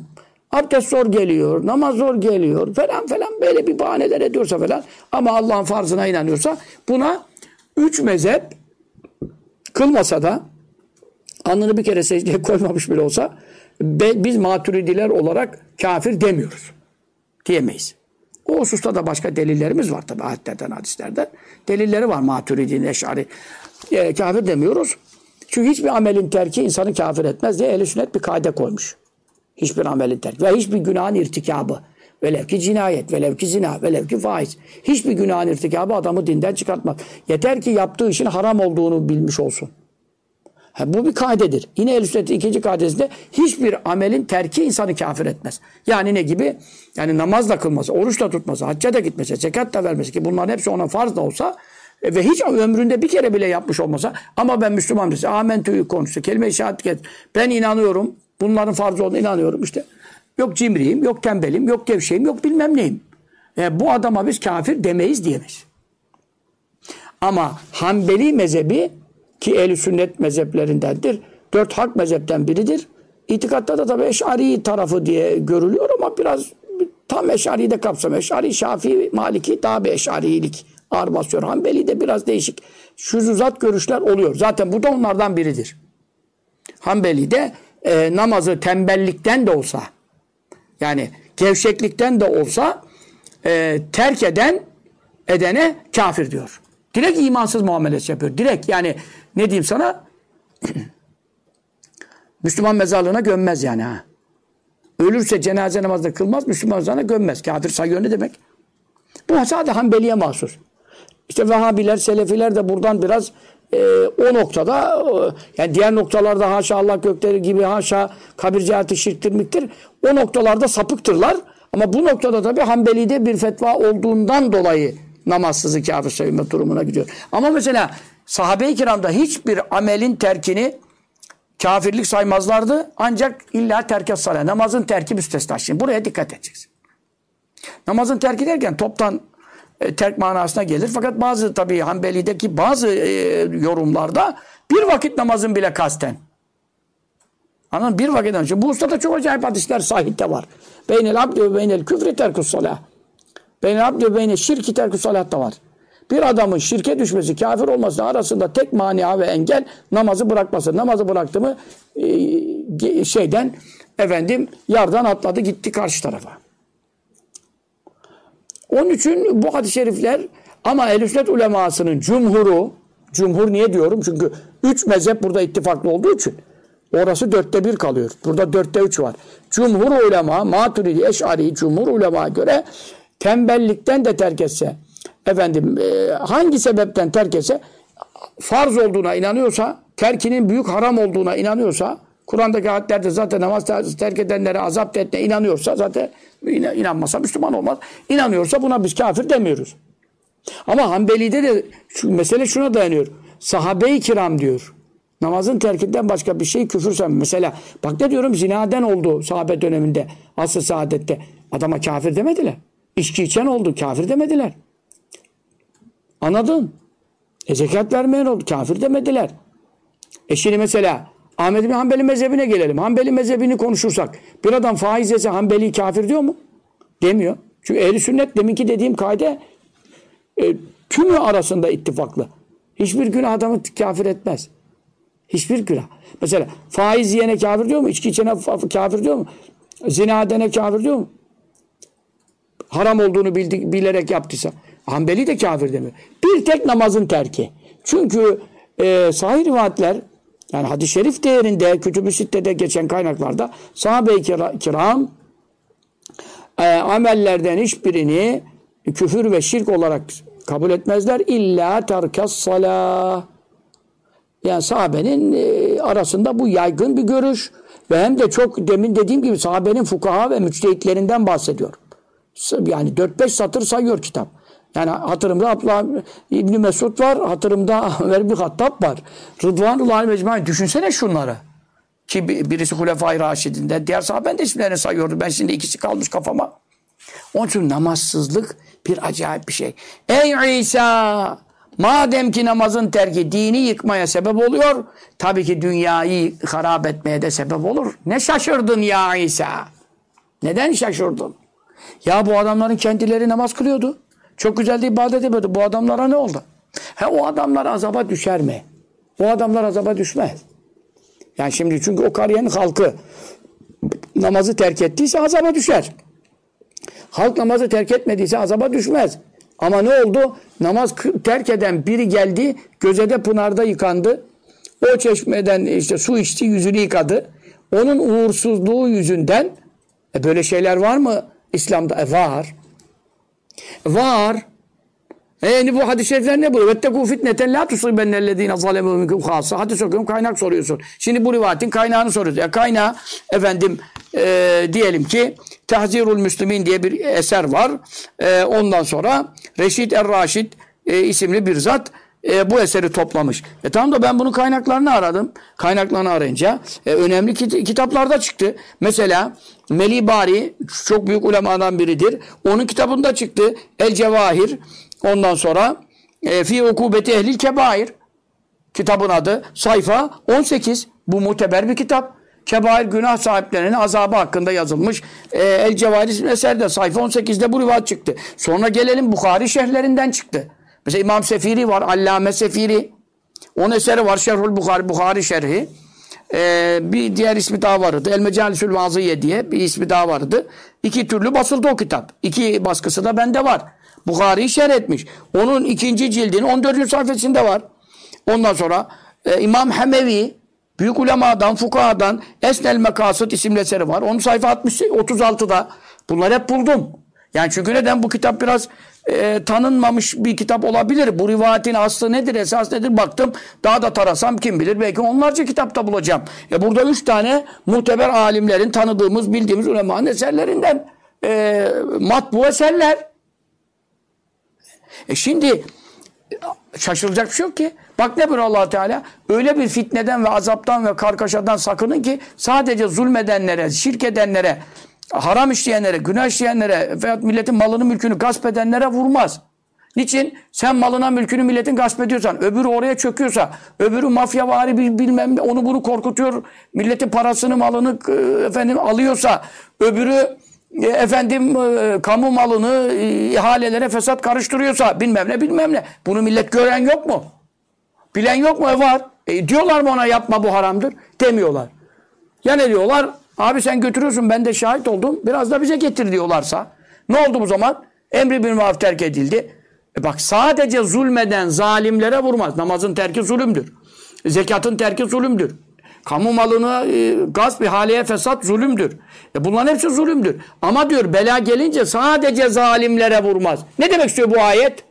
abdest zor geliyor, namaz zor geliyor falan falan böyle bir bahaneler ediyorsa falan ama Allah'ın farzına inanıyorsa buna 3 mezhep kılmasa da alnını bir kere secdeye koymamış bile olsa biz maturidiler olarak kafir demiyoruz. Diyemeyiz. O hususta da başka delillerimiz var tabi ayetlerden, hadislerden. Delilleri var Maturidin, Eş'ari. Kafir demiyoruz. Çünkü hiçbir amelin terki insanı kafir etmez diye Ehl-i Sünnet bir kaide koymuş. Hiçbir amelin terki ve hiçbir günahın irtikabı. Velev ki cinayet, velev ki zina, velev ki faiz. Hiçbir günahın irtikabı adamı dinden çıkartmaz. Yeter ki yaptığı işin haram olduğunu bilmiş olsun. Bu bir kaidedir. Yine Ehl-i Sünnet'in ikinci kaidesinde hiçbir amelin terki insanı kafir etmez. Yani ne gibi? Yani namaz da kılması, oruç da tutması, hacca da gitmesi, zekat da vermesi ki bunların hepsi ona farz da olsa ve hiç ömründe bir kere bile yapmış olmasa ama ben Müslümanım dese, amentü'yü konuştu, kelime-i şehadet et. Ben inanıyorum, bunların farz olduğuna inanıyorum işte. Yok cimriyim, yok tembelim, yok gevşeyim, yok bilmem neyim. Bu adama biz kafir demeyiz diyemeyiz. Ama Hanbeli mezhebi ki Ehl-i Sünnet mezheplerindendir. 4 hak mezhepten biridir. İtikatta da tabii Eş'ari tarafı diye görülüyor ama biraz tam Eş'ari'yi de kapsamıyor. Eş'ari, Şafii, Maliki daha bir Eş'arilik ağır basıyor. Hanbeli de biraz değişik şuzuzat görüşler oluyor. Zaten bu da onlardan biridir. Hanbeli de namazı tembellikten de olsa yani gevşeklikten de olsa terk edene kafir diyor. Direkt imansız muamelesi yapıyor. Direkt yani ne diyeyim sana Müslüman mezarlığına gömmez yani ha. Ölürse cenaze namazda kılmaz, Müslüman mezarlığına gömmez. Kafir sayıyor ne demek? Bu sadece Hanbeli'ye mahsus. İşte Vehhabiler, Selefiler de buradan biraz o noktada yani diğer noktalarda haşa Allah gökleri gibi haşa kabir cihati şirktir miktir. O noktalarda sapıktırlar. Ama bu noktada tabii Hanbeli'de bir fetva olduğundan dolayı namazsızı kafir sayılma durumuna gidiyor. Ama mesela sahabe-i kiramda hiçbir amelin terkini kafirlik saymazlardı. Ancak illa terk-i salat. Namazın terki müstesna. Şimdi buraya dikkat edeceksin. Namazın terki derken toptan terk manasına gelir. Fakat bazı tabii Hanbeli'deki bazı yorumlarda bir vakit namazın bile kasten. Anladın mı? Bir vakit namazın. Bu ustada çok acayip hadisler sahihte var. Beynel abdi ve beynel küfri terkus salah. Beynel abdi ve beynel şirki terkus salat da var. Bir adamın şirke düşmesi, kafir olması arasında tek mania ve engel namazı bırakması. Namazı bıraktı mı yardan atladı gitti karşı tarafa. Onun için bu hadis-i şerifler ama Ehl-i Sünnet ulemasının cumhur niye diyorum? Çünkü 3 mezhep burada ittifaklı olduğu için orası 1/4 kalıyor. Burada 1/4 var. Cumhur ulema, Maturidi, Eş'ari, cumhur ulema göre tembellikten de terk etse, hangi sebepten terk etse, farz olduğuna inanıyorsa, terkinin büyük haram olduğuna inanıyorsa, Kur'an'daki ayetlerde zaten namaz terk edenlere azap ettiğine inanıyorsa, zaten inanmasa Müslüman olmaz. İnanıyorsa buna biz kafir demiyoruz. Ama Hanbeli'de de mesele şuna dayanıyor. Sahabe-i kiram diyor. Namazın terkinden başka bir şey küfür sayılmaz. Mesela bak ne diyorum, zinaden oldu sahabe döneminde, asr-ı saadette. Adama kafir demediler. İçki içen oldu, kafir demediler. Anladın? Zekat vermeyen oldu, kafir demediler. Şimdi mesela Ahmed bin Hanbeli mezhebine gelelim. Hanbeli mezhebini konuşursak bir adam faiz yese Hanbeli kafir diyor mu? Demiyor. Çünkü Ehl-i Sünnet deminki dediğim kaide tümü arasında ittifaklı. Hiçbir günah adamı kafir etmez. Hiçbir günah. Mesela faiz yiyene kafir diyor mu? İçki içene kafir diyor mu? Zina edene kafir diyor mu? Haram olduğunu bilerek yaptıysa. Hanbeli de kafir demiyor. Bir tek namazın terki. Çünkü sahih rivayetler yani hadis-i şerif değerinde Kütüb-ü Sitte'de geçen kaynaklarda sahabe-i kiram amellerden hiçbirini küfür ve şirk olarak kabul etmezler. İlla terkas salah. Yani sahabenin arasında bu yaygın bir görüş ve hem de çok demin dediğim gibi sahabenin fukaha ve müçtehitlerinden bahsediyor. Yani 4-5 satır sayıyor kitap. Yani hatırımda Abdullah İbni Mesud var, hatırımda Ömer bin Hattab var. Rıdvanullahi mecmaîn. Düşünsene şunları. Ki birisi Hulefai Raşidin'de, diğer sahabenin de isimlerini sayıyordu. Ben şimdi ikisi kalmış kafama. Onun için namazsızlık bir acayip bir şey. Ey İsa! Madem ki namazın terki dini yıkmaya sebep oluyor, tabii ki dünyayı harap etmeye de sebep olur. Ne şaşırdın ya İsa? Neden şaşırdın? Ya bu adamların kendileri namaz kılıyordu. Çok güzel de ibadet ediyordu. Bu adamlara ne oldu? O adamlar azaba düşer mi? O adamlar azaba düşmez. Yani şimdi çünkü o kariyenin halkı namazı terk ettiyse azaba düşer. Halk namazı terk etmediyse azaba düşmez. Ama ne oldu? Namaz terk eden biri geldi, Gözede Pınar'da yıkandı. O çeşmeden işte su içti, yüzünü yıkadı. Onun uğursuzluğu yüzünden böyle şeyler var mı İslam'da? Var. Var. Bu hadis-i şerifler ne buyuruyor? وَاتَّقُوا فِتْنَةً لَا تُصِيبَنَّ الَّذ۪ينَ ظَلَمُوا مِنْكُمْ خَاصَّةً. Hadis okuyorum, kaynak soruyorsun. Şimdi bu rivayetin kaynağını soruyorsun. Kaynağı diyelim ki Tahzirul Müslümin diye bir eser var. Ondan sonra Reşid Er-Raşid isimli bir zat bu eseri toplamış. Tamam da ben bunun kaynaklarını aradım. Kaynaklarını arayınca önemli kitaplarda çıktı. Mesela Melih Bari çok büyük ulemadan biridir. Onun kitabında çıktı. El Cevahir. Ondan sonra Fi Ukubeti Ehlil Kebair kitabın adı. Sayfa 18. Bu muteber bir kitap. Kebair günah sahiplerinin azabı hakkında yazılmış. El Cevahir isimli eserde sayfa 18'de bu rivayet çıktı. Sonra gelelim Bukhari şerhlerinden çıktı. Mesela İmam Sefiri var. Allame Sefiri. Onun eseri var. Şerhul Bukhari. Bukhari şerhi. Bir diğer ismi daha vardı. El Mecalisül Vaziye diye bir ismi daha vardı. İki türlü basıldı o kitap. İki baskısı da bende var. Bukhari'yi şerh etmiş. Onun ikinci cildinin 14. sayfasında var. Ondan sonra İmam Hemevi büyük ulemadan, fukahadan Esnel Mekasıt isimli eseri var. Onun sayfa 36'da. Bunları hep buldum. Yani çünkü neden? Bu kitap biraz tanınmamış bir kitap olabilir. Bu rivayetin aslı nedir, esas nedir? Baktım. Daha da tarasam kim bilir. Belki onlarca kitapta bulacağım. Burada 3 tane muteber alimlerin tanıdığımız, bildiğimiz ulemanın eserlerinden matbu eserler. Şimdi şaşılacak bir şey yok ki. Bak ne buyuruyor Allah Teala? Öyle bir fitneden ve azaptan ve kargaşadan sakının ki sadece zulmedenlere, şirk edenlere, haram işleyenlere, günah işleyenlere veya milletin malını mülkünü gasp edenlere vurmaz. Niçin? Sen malına mülkünü milletin gasp ediyorsan, öbürü oraya çöküyorsa, öbürü mafyavari bilmem ne, onu bunu korkutuyor, milletin parasını malını alıyorsa, öbürü kamu malını ihalelere fesat karıştırıyorsa bilmem ne. Bunu millet gören yok mu? Bilen yok mu? Var. Diyorlar mı ona yapma bu haramdır? Demiyorlar. Ya ne diyorlar? Abi sen götürüyorsun ben de şahit oldum. Biraz da bize getir diyorlarsa. Ne oldu bu zaman? Emri bil maruf terk edildi. Bak sadece zulmeden zalimlere vurmaz. Namazın terki zulümdür. Zekatın terki zulümdür. Kamu malını gasp, ihaleye fesat zulümdür. Bunların hepsi zulümdür. Ama diyor bela gelince sadece zalimlere vurmaz. Ne demek istiyor bu ayet?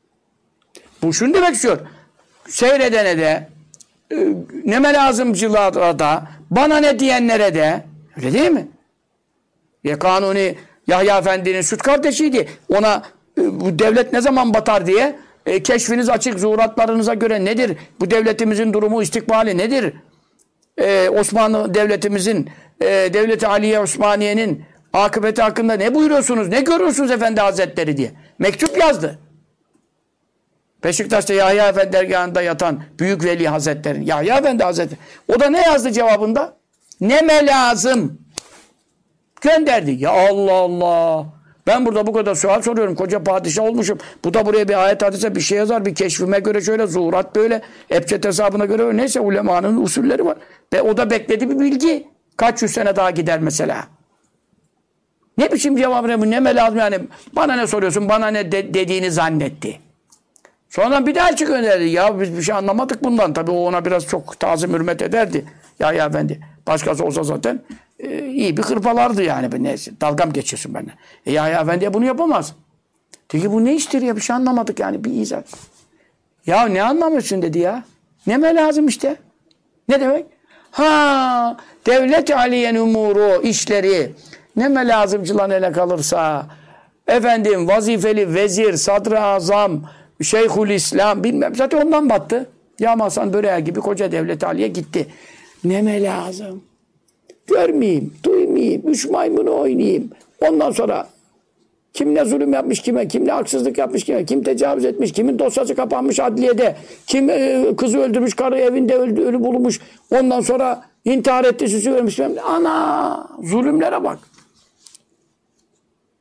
Bu şunu demek istiyor. Seyredene de, neme lazımcılara da, bana ne diyenlere de, öyle değil mi? Kanuni Yahya Efendi'nin süt kardeşiydi. Ona bu devlet ne zaman batar diye keşfiniz açık, zuhuratlarınıza göre nedir? Bu devletimizin durumu, istikbali nedir? Osmanlı devletimizin, Devlet-i Aliye Osmaniye'nin akıbeti hakkında ne buyuruyorsunuz, ne görüyorsunuz Efendi Hazretleri diye. Mektup yazdı. Beşiktaş'ta Yahya Efendi dergahında yatan Büyük Veli Hazretleri, Yahya Efendi Hazretleri. O da ne yazdı cevabında? Neme lazım? Gönderdi. Ya Allah Allah. Ben burada bu kadar sual soruyorum. Koca padişah olmuşum. Bu da buraya bir ayet hadise bir şey yazar. Bir keşfime göre şöyle, zuhurat böyle. Ebced hesabına göre öyle. Neyse ulemanın usulleri var. Ve o da bekledi bir bilgi. Kaç yüz sene daha gider mesela. Ne biçim cevap ne bu? Neme lazım yani? Bana ne soruyorsun? Bana ne dediğini zannetti. Sonra bir daha elçi gönderdi. Ya biz bir şey anlamadık bundan. Tabii o ona biraz çok tazim hürmet ederdi. Ya Efendi. Başkası olsa zaten iyi bir hırpalardı yani. Neyse, dalga mı geçiyorsun benimle? Ya Efendi'ye bunu yapamaz. Dedi bu ne iştir ya? Bir şey anlamadık yani. Bir izah. Ya ne anlamıyorsun dedi ya. Neme lazım işte. Ne demek? Devlet-i aliyen umuru işleri neme lazımcılan ele kalırsa vazifeli vezir, sadr-ı azam, Şeyhülislam bilmem zaten ondan battı. Yağmasan böreği gibi koca devlet aliye gitti. Neme lazım? Görmeyeyim, duymayayım, üç maymunu oynayayım. Ondan sonra kim ne zulüm yapmış kime, kim ne haksızlık yapmış kime, kim tecavüz etmiş, kimin dosyası kapanmış adliyede, kim kızı öldürmüş, karı evinde ölü bulunmuş. Ondan sonra intihar etti, süsü vermiş. Ana! Zulümlere bak.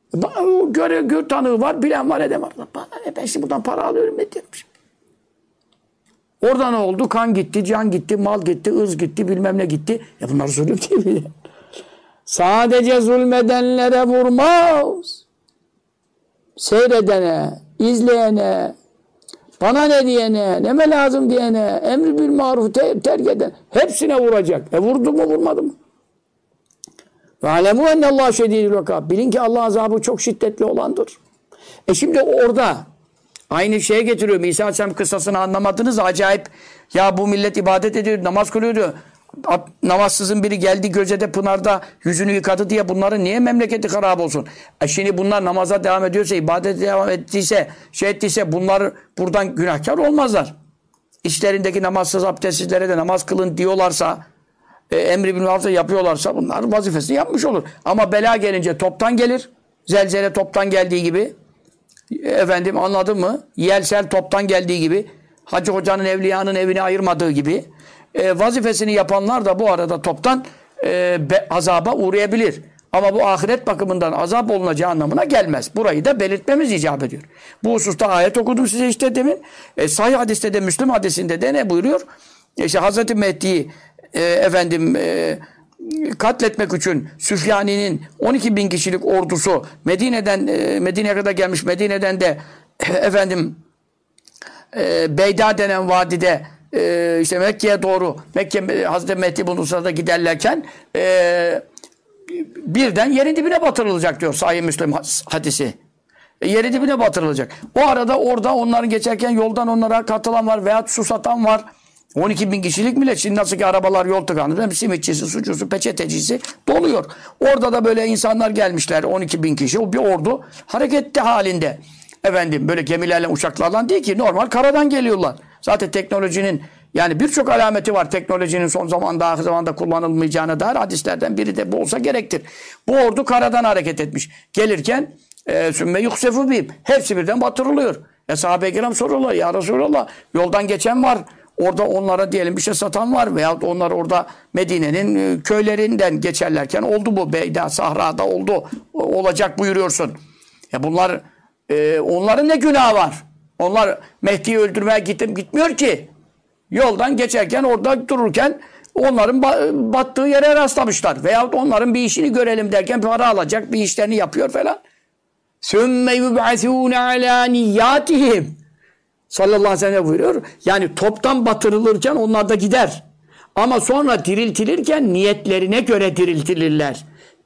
Gör tanığı var, bilen var, edem var. Bana ne, ben şimdi buradan para alıyorum ne diyorum şimdi. Orada ne oldu? Kan gitti, can gitti, mal gitti, ırz gitti, bilmem ne gitti. Bunlar zulüm değil mi? Sadece zulmedenlere vurmaz. Seyredene, izleyene, bana ne diyene, neme lazım diyene, emri bil maruf terk eden, hepsine vuracak. Vurdu mu, vurmadı mı? Ve alemu ennallâhu şedîdül ikâb. Bilin ki Allah azabı çok şiddetli olandır. Şimdi orada aynı şeye getiriyor. İsa Aleyhisselam kıssasını anlamadınız. Acayip. Ya bu millet ibadet ediyor, namaz kılıyordu. Namazsızın biri geldi Göze'de Pınar'da yüzünü yıkadı diye bunların niye memleketi harap olsun? Şimdi bunlar namaza devam ediyorsa, ibadete devam ettiyse, ettiyse bunlar buradan günahkar olmazlar. İçlerindeki namazsız abdestsizlere de namaz kılın diyorlarsa, emri bil maruf yapıyorlarsa bunlar vazifesini yapmış olur. Ama bela gelince toptan gelir. Zelzele toptan geldiği gibi. Anladın mı? Yelsel toptan geldiği gibi. Hacı Hoca'nın evliyanın evini ayırmadığı gibi. Vazifesini yapanlar da bu arada toptan azaba uğrayabilir. Ama bu ahiret bakımından azap olunacağı anlamına gelmez. Burayı da belirtmemiz icap ediyor. Bu hususta ayet okudum size işte demin. Sahih hadiste de Müslüm hadisinde de ne buyuruyor? Hazreti Mehdi'yi katletmek için Süfyani'nin 12 bin kişilik ordusu Medine'ye kadar gelmiş. Medine'den de Beyda denen vadide Mekke'ye doğru Hazreti Mehdi bunun sırada giderlerken birden yerin dibine batırılacak diyor Sahih Müslim hadisi. Yerin dibine batırılacak. O arada orada onların geçerken yoldan onlara katılan var veya su satan var. 12 bin kişilik millet. Şimdi nasıl ki arabalar yol tıkanır. Hem simitçisi, sucusu, peçetecisi doluyor. Orada da böyle insanlar gelmişler. 12 bin kişi. O bir ordu hareketli halinde. Böyle gemilerle, uçaklarla değil ki. Normal karadan geliyorlar. Zaten teknolojinin yani birçok alameti var. Teknolojinin son zamanda, ahir zamanda kullanılmayacağına dair hadislerden biri de bu olsa gerektir. Bu ordu karadan hareket etmiş. Gelirken sümme yuksefu bihim. Hepsi birden batırılıyor. Sahabe-i kiram soruyorlar. Ya Resulallah, yoldan geçen var. Orada onlara diyelim bir şey satan var veyahut onlar orada Medine'nin köylerinden geçerlerken oldu bu. Beyda, Sahra'da oldu. Olacak buyuruyorsun. Bunlar onların ne günahı var? Onlar Mehdi'yi öldürmeye gitmiyor ki. Yoldan geçerken orada dururken onların battığı yere rastlamışlar. Veyahut onların bir işini görelim derken para alacak bir işlerini yapıyor falan. Sümme yub'asûne alâ niyyâtihim. Sallallahu aleyhi ve sellem buyuruyor. Yani toptan batırılırken onlar da gider. Ama sonra diriltilirken niyetlerine göre diriltilirler.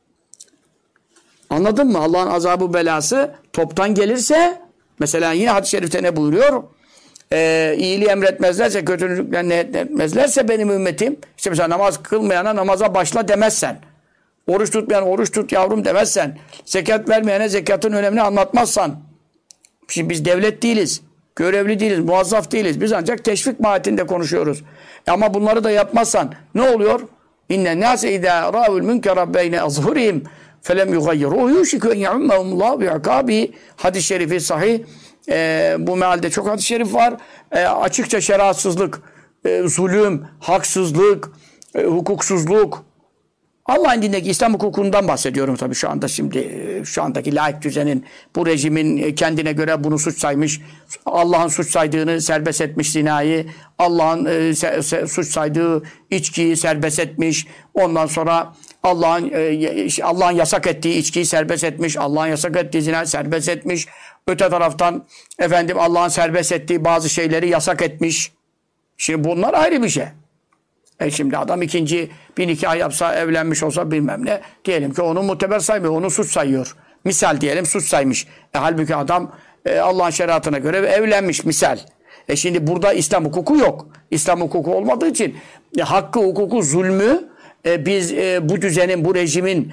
Anladın mı? Allah'ın azabı belası toptan gelirse mesela yine hadis-i şerifte ne buyuruyor? İyiliği emretmezlerse, kötülükten etmezlerse benim ümmetim, işte mesela namaz kılmayana namaza başla demezsen, oruç tutmayan oruç tut yavrum demezsen, zekat vermeyene zekatın önemini anlatmazsan, şimdi biz devlet değiliz, görevli değiliz, muazzaf değiliz, biz ancak teşvik mahiyetinde konuşuyoruz. Ama bunları da yapmazsan ne oluyor? İnnen nâse idâ râ'ul münkera beyne azhurihim felem yugayyiruhu yuşikü en ya'ummehumullahu bi'akâbihi. Hadis-i şerifi sahih. Bu mealde çok hadis-i şerif var. Açıkça şeriatsızlık, zulüm, haksızlık, hukuksuzluk. Allah'ın dinindeki İslam hukukundan bahsediyorum tabii şu anda şu andaki laik düzenin, bu rejimin kendine göre bunu suç saymış, Allah'ın suç saydığını serbest etmiş zinayı, Allah'ın suç saydığı içkiyi serbest etmiş, ondan sonra Allah'ın yasak ettiği içkiyi serbest etmiş, Allah'ın yasak ettiği zinayı serbest etmiş, öte taraftan Allah'ın serbest ettiği bazı şeyleri yasak etmiş. Şimdi bunlar ayrı bir şey. Şimdi adam ikinci bir nikah yapsa, evlenmiş olsa bilmem ne. Diyelim ki onu muteber saymıyor, onu suç sayıyor. Misal diyelim suç saymış. Halbuki adam Allah'ın şeriatına göre evlenmiş misal. Şimdi burada İslam hukuku yok. İslam hukuku olmadığı için hakkı, hukuku, zulmü biz bu düzenin, bu rejimin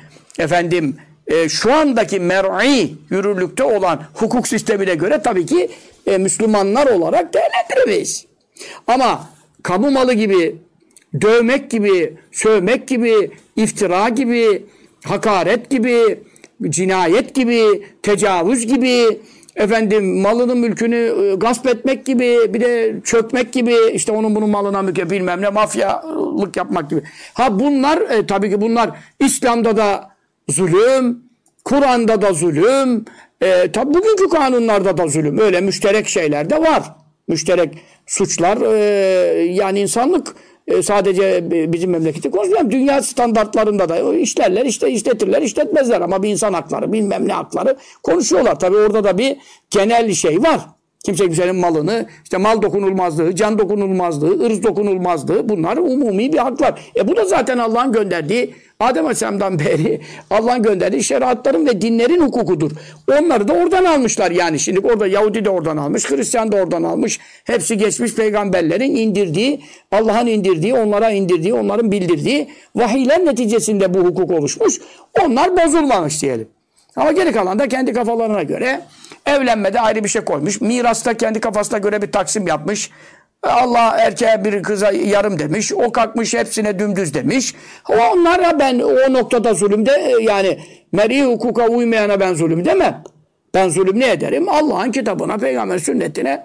şu andaki mer'i yürürlükte olan hukuk sistemine göre tabii ki Müslümanlar olarak değerlendiremeyiz. Ama kamu malı gibi, dövmek gibi, sövmek gibi, iftira gibi, hakaret gibi, cinayet gibi, tecavüz gibi, malının mülkünü gasp etmek gibi, bir de çökmek gibi, işte onun bunun malına mülke bilmem ne, mafyalık yapmak gibi. Bunlar tabii ki bunlar İslam'da da zulüm, Kur'an'da da zulüm, tabi bugünkü kanunlarda da zulüm. Öyle müşterek şeyler de var. Müşterek suçlar, yani insanlık sadece bizim memleketi konuşmuyorum. Dünya standartlarında da işlerler, işletirler, işletmezler. Ama bir insan hakları, bilmem ne hakları konuşuyorlar. Tabi orada da bir genel şey var. Kimse kimsenin malını, işte mal dokunulmazlığı, can dokunulmazlığı, ırz dokunulmazlığı, bunlar umumi bir haklar. Bu da zaten Allah'ın gönderdiği, Adem Aleyhisselam'dan beri Allah'ın gönderdiği şeriatların ve dinlerin hukukudur. Onları da oradan almışlar yani. Şimdi orada Yahudi de oradan almış, Hristiyan da oradan almış. Hepsi geçmiş peygamberlerin indirdiği, Allah'ın indirdiği, onlara indirdiği, onların bildirdiği vahiyler neticesinde bu hukuk oluşmuş. Onlar bozulmamış diyelim. Ama geri kalan da kendi kafalarına göre evlenmede ayrı bir şey koymuş. Mirasta kendi kafasına göre bir taksim yapmış. Allah erkeğe bir kıza yarım demiş. O kalkmış hepsine dümdüz demiş. Onlara ben o noktada zulümde yani meri hukuka uymayana ben zulüm demem. Ben zulüm ne ederim? Allah'ın kitabına, peygamber sünnetine,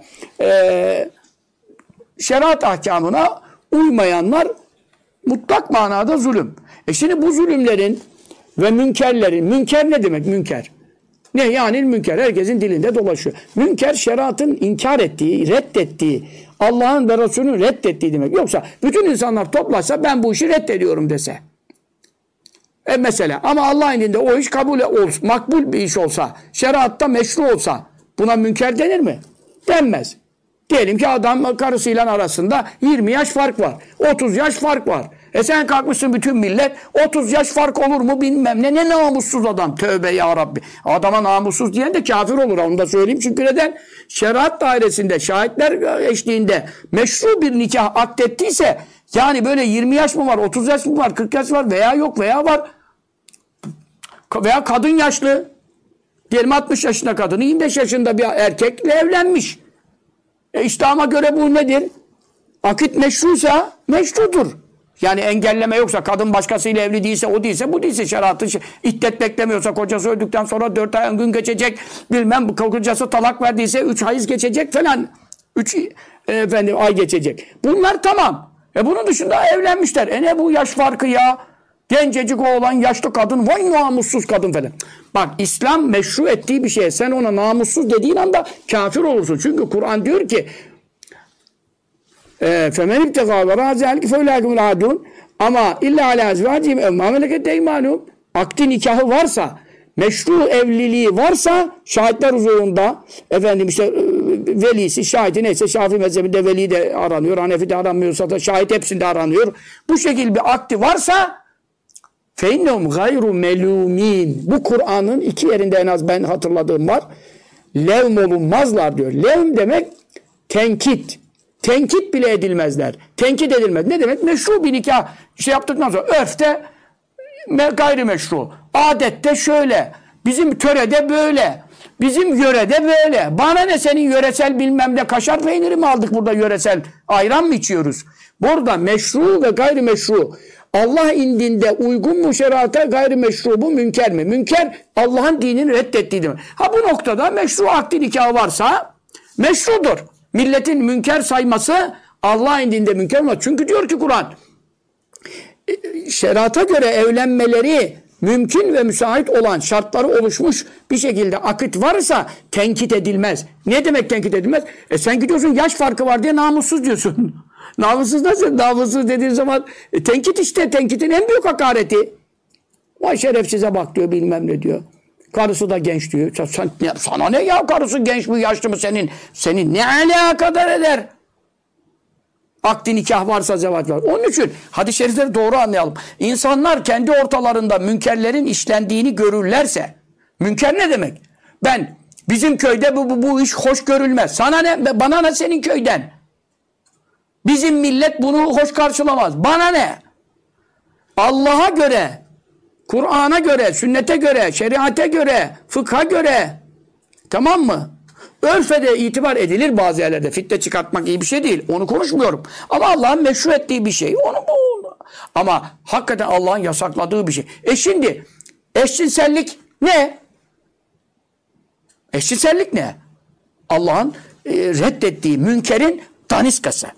şeriat ahkamına uymayanlar mutlak manada zulüm. Şimdi bu zulümlerin ve münkerlerin, münker ne demek münker? Ne yani münker? Herkesin dilinde dolaşıyor. Münker şeriatın inkar ettiği, reddettiği, Allah'ın ve Resulünün reddettiği demek. Yoksa bütün insanlar toplaşsa ben bu işi reddediyorum dese. Mesela ama Allah'ın indinde o iş kabul olsa, makbul bir iş olsa, şeriatta meşru olsa buna münker denir mi? Denmez. Diyelim ki adam karısıyla arasında 20 yaş fark var. 30 yaş fark var. Sen kalkmışsın bütün millet 30 yaş fark olur mu bilmem ne namussuz adam. Tövbe ya Rabbi. Adama namussuz diyen de kafir olur. Onu da söyleyeyim çünkü neden? Şeriat dairesinde şahitler eşliğinde meşru bir nikah akdettiyse yani böyle 20 yaş mı var 30 yaş mı var 40 yaş var veya yok veya var veya kadın yaşlı diyelim 60 yaşında kadını 25 yaşında bir erkekle evlenmiş. İslam'a göre bu nedir? Akit meşruysa meşrudur. Yani engelleme yoksa, kadın başkasıyla evli değilse, o değilse, bu değilse, şeriatı iddet beklemiyorsa, kocası öldükten sonra 4 ay gün geçecek, bilmem kocası talak verdiyse 3 hayız geçecek falan. 3 ay geçecek. Bunlar tamam. Bunun dışında evlenmişler. Ne bu yaş farkı ya? Gencecik oğlan, yaşlı kadın, vay namussuz kadın falan. Bak İslam meşru ettiği bir şeye sen ona namussuz dediğin anda kafir olursun. Çünkü Kur'an diyor ki فَمَنْ اِبْتَغَى وَرَا ذَٰلِكِ فَاُولَٰئِكَ الْعَادُونَ ama illa alâ ezvâcihim ev mâ meleket eymânûhum akdi nikahı varsa, meşru evliliği varsa şahitler huzurunda efendim işte velisi, şahidi neyse Şafii mezhebinde veli de aranıyor, Hanefi de aranmıyorsa da şahit hepsinde aranıyor. Bu şekilde bir akdi varsa فَاِنَّهُمْ غَيْرُ مَلُوم۪ينَ bu Kur'an'ın 2 yerinde en az ben hatırladığım var. Levm olunmazlar diyor. Levm demek tenkit. Tenkit bile edilmezler. Tenkit edilmez. Ne demek? Meşru bir nikah şey yaptıktan sonra örfte gayrimeşru. Adette şöyle. Bizim törede böyle. Bizim yörede böyle. Bana ne senin yöresel bilmem ne kaşar peyniri mi aldık burada yöresel? Ayran mı içiyoruz? Burada meşru ve gayrimeşru. Allah indinde uygun mu şeriata, gayrimeşru bu münker mi? Münker Allah'ın dinini reddettiği demek. Bu noktada meşru akdi nikahı varsa meşrudur. Milletin münker sayması Allah indinde münker olmaz. Çünkü diyor ki Kur'an şeriata göre evlenmeleri mümkün ve müsait olan şartları oluşmuş bir şekilde akit varsa tenkit edilmez. Ne demek tenkit edilmez? Sen gidiyorsun yaş farkı var diye namussuz diyorsun. Namussuz nasıl? Namussuz dediğin zaman tenkit işte. Tenkitin en büyük hakareti. Vay şerefsize bak diyor bilmem ne diyor. Karısı da genç diyor. Sana ne ya karısı genç mi yaşlı mı senin? Senin ne alakadar eder? Akdi nikah varsa zevaç var. Onun için hadis-i şerifleri doğru anlayalım. İnsanlar kendi ortalarında münkerlerin işlendiğini görürlerse, münker ne demek? Bizim köyde bu iş hoş görülmez. Sana ne? Bana ne senin köyden? Bizim millet bunu hoş karşılamaz. Bana ne? Allah'a göre, Kur'an'a göre, sünnete göre, şeriate göre, fıkha göre, tamam mı? Örfe de itibar edilir bazı yerlerde. Fitne çıkartmak iyi bir şey değil. Onu konuşmuyorum. Ama Allah'ın meşru ettiği bir şey. Onu bu. Ama hakikaten Allah'ın yasakladığı bir şey. Şimdi eşcinsellik ne? Eşcinsellik ne? Allah'ın reddettiği münkerin daniskası.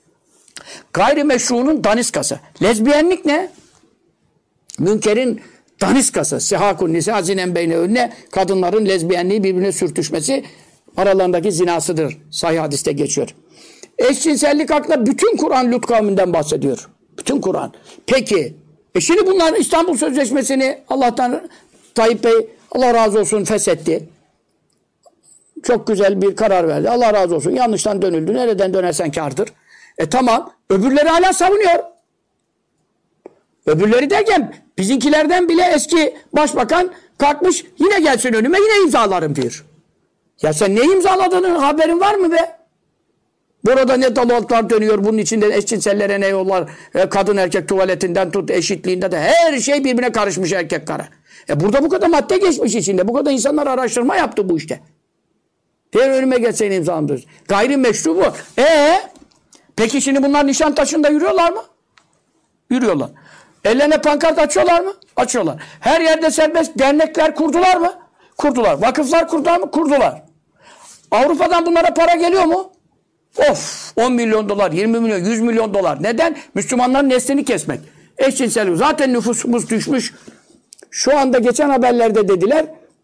Gayrimeşru'nun daniskası. Lezbiyenlik ne? Münkerin daniskası. Sihakun nisa zinen beyne önüne kadınların lezbiyenliği birbirine sürtüşmesi aralarındaki zinasıdır. Sahih hadiste geçiyor. Eşcinsellik hakkında bütün Kur'an Lut kavminden bahsediyor. Bütün Kur'an. Peki şimdi bunlar İstanbul Sözleşmesi'ni Allah'tan Tayyip Bey Allah razı olsun feshetti. Çok güzel bir karar verdi. Allah razı olsun. Yanlıştan dönüldü. Nereden dönersen kârdır. Tamam. Öbürleri hala savunuyor. Öbürleri derken bizimkilerden bile eski başbakan kalkmış yine gelsin önüme yine imzalarım diyor. Ya sen ne imzaladığının haberin var mı be? Burada ne dalıklar dönüyor. Bunun içinde eşcinsellere ne yollar. Kadın erkek tuvaletinden tut eşitliğinde de her şey birbirine karışmış erkek kara. Burada bu kadar madde geçmiş içinde. Bu kadar insanlar araştırma yaptı bu işte. Diğer önüme geçseydi imzalamdır. Gayrimeşru bu. Peki şimdi bunlar Nişantaşı'nda yürüyorlar mı? Yürüyorlar. Ellerine pankart açıyorlar mı? Açıyorlar. Her yerde serbest dernekler kurdular mı? Kurdular. Vakıflar kurdular mı? Kurdular. Avrupa'dan bunlara para geliyor mu? Of! 10 milyon dolar, 20 milyon, 100 milyon dolar. Neden? Müslümanların neslini kesmek. Eşcinsellik. Zaten nüfusumuz düşmüş. Şu anda geçen haberlerde dediler.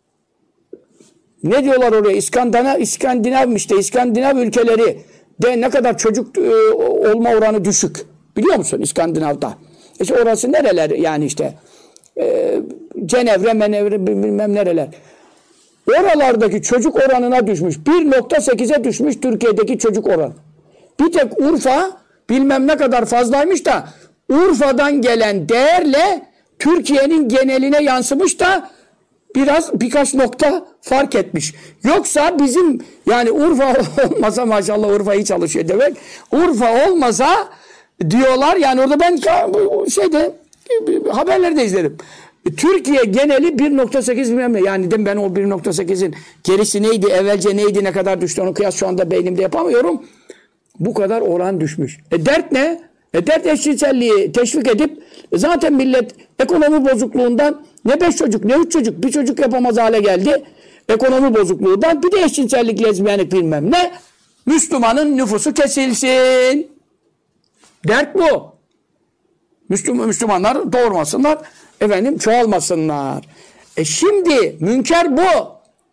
Ne diyorlar oraya? İskandinav ülkeleri de ne kadar çocuk olma oranı düşük. Biliyor musun İskandinav'da? Orası nereler yani işte Cenevre, Menevre bilmem nereler. Oralardaki çocuk oranına düşmüş. 1.8'e düşmüş Türkiye'deki çocuk oranı. Bir tek Urfa bilmem ne kadar fazlaymış da Urfa'dan gelen değerle Türkiye'nin geneline yansımış da birkaç nokta fark etmiş. Yoksa bizim yani Urfa olmasa maşallah Urfa iyi çalışıyor demek. Urfa olmasa diyorlar yani orada ben haberleri de izledim. Türkiye geneli 1.8 bilmem ne. Yani ben o 1.8'in gerisi neydi, evvelce neydi, ne kadar düştü onu kıyas şu anda beynimde yapamıyorum. Bu kadar oran düşmüş. Dert ne? Dert eşcinselliği teşvik edip zaten millet ekonomi bozukluğundan ne 5 çocuk ne 3 çocuk bir çocuk yapamaz hale geldi. Ekonomi bozukluğundan bir de eşcinsellik, lezbiyenlik bilmem ne. Müslümanın nüfusu kesilsin. Dert bu. Müslümanlar doğurmasınlar. Çoğalmasınlar. Şimdi münker bu.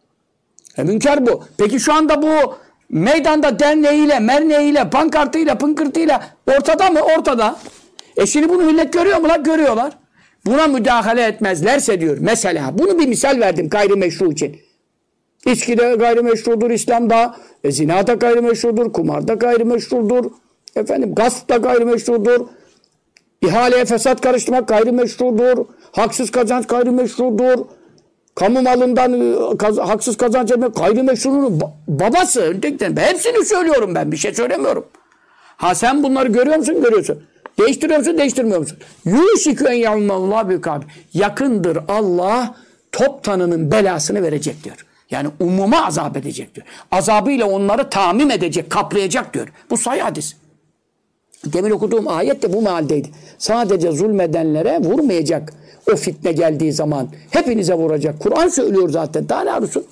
Münker bu. Peki şu anda bu meydanda derneğiyle, merneğiyle, pankartıyla, pınkırtıyla ortada mı? Ortada. Şimdi bunu millet görüyor mu lan? Görüyorlar. Buna müdahale etmezlerse diyor. Mesela bunu bir misal verdim gayrimeşru için. İçki de gayrimeşrudur İslam'da. Zina da gayrimeşrudur. Kumar da gayrimeşrudur. Gasp da gayrimeşrudur. İhaleye fesat karıştırmak gayrimeşrudur. Haksız kazanç gayrimeşrudur. Kamu malından haksız kazanç etmek gayrimeşrunun babası. Hepsini söylüyorum ben. Bir şey söylemiyorum. Sen bunları görüyor musun? Görüyorsun. Değiştiriyor musun? Değiştirmiyor musun? Yuşikü en yavmallâh bükabi. Yakındır Allah toptanının belasını verecek diyor. Yani umuma azap edecek diyor. Azabıyla onları tamim edecek, kaplayacak diyor. Bu sahih hadis. Demin okuduğum ayet de bu mealdeydi. Sadece zulmedenlere vurmayacak o fitne geldiği zaman. Hepinize vuracak. Kur'an söylüyor zaten. Daha ne arıyorsun?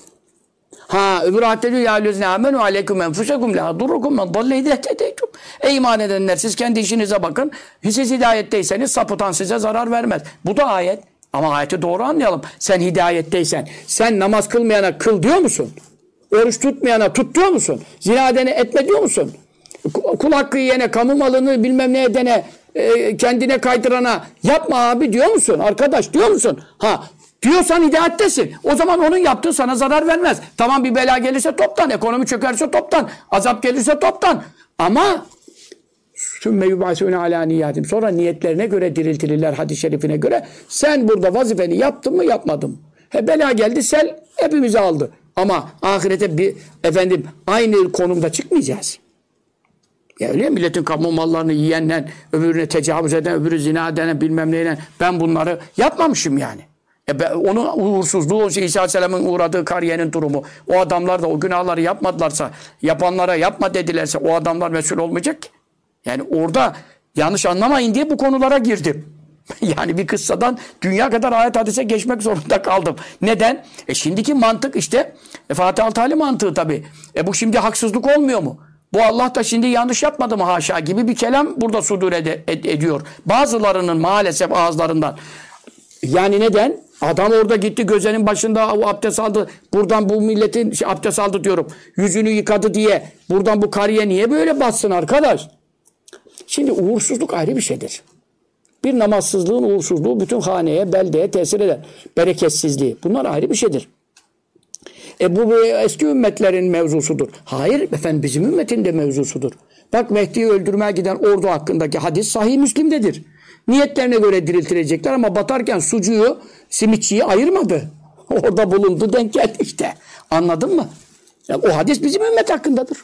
Öbür ayette diyor ya lezine amenu aleyküm enfusekum la durrukum men dalle idehtedeykum. Ey iman edenler siz kendi işinize bakın. Siz hidayetteyseniz sapıtan size zarar vermez. Bu da ayet. Ama ayeti doğru anlayalım. Sen hidayetteysen, sen namaz kılmayana kıl diyor musun? Oruç tutmayana tut diyor musun? Zina edene etme diyor musun? Kul hakkı yiyene, kamu malını bilmem ne edene, kendine kaydırana yapma abi diyor musun? Arkadaş diyor musun? Diyorsan hidayettesin. O zaman onun yaptığı sana zarar vermez. Tamam bir bela gelirse toptan, ekonomi çökerse toptan, azap gelirse toptan. Ama sümme yubasûne alâ niyâtim. Sonra niyetlerine göre diriltilirler hadis-i şerifine göre. Sen burada vazifeni yaptın mı yapmadın mı? Bela geldi sel hepimizi aldı. Ama ahirete aynı konumda çıkmayacağız. Ya öyle milletin kamu mallarını yiyenden, öbürüne tecavüz eden, öbürü zina eden bilmem neyle ben bunları yapmamışım yani. Onun uğursuzluğu, İsa Aleyhisselam'ın uğradığı kariyenin durumu. O adamlar da o günahları yapmadılarsa, yapanlara yapma dedilerse o adamlar mesul olmayacak ki. Yani orada yanlış anlamayın diye bu konulara girdim. Yani bir kıssadan dünya kadar ayet hadise geçmek zorunda kaldım. Neden? Şimdiki mantık işte Fatih Altaylı mantığı tabii. Bu şimdi haksızlık olmuyor mu? Bu Allah da şimdi yanlış yapmadı mı haşa gibi bir kelam burada sudur ediyor. Bazılarının maalesef ağızlarından. Yani neden? Adam orada gitti gözenin başında o abdest aldı. Buradan bu milletin abdest aldı diyorum. Yüzünü yıkadı diye. Buradan bu karıya niye böyle bassın arkadaş? Şimdi uğursuzluk ayrı bir şeydir. Bir namazsızlığın uğursuzluğu bütün haneye, beldeye tesir eder. Bereketsizliği. Bunlar ayrı bir şeydir. Bu eski ümmetlerin mevzusudur. Hayır efendim bizim ümmetin de mevzusudur. Bak Mehdi'yi öldürmeye giden ordu hakkındaki hadis Sahih Müslim'dedir. Niyetlerine göre diriltilecekler ama batarken sucuğu, simitçiyi ayırmadı. Orada bulundu, denk geldi işte. Anladın mı? O hadis bizim ümmet hakkındadır.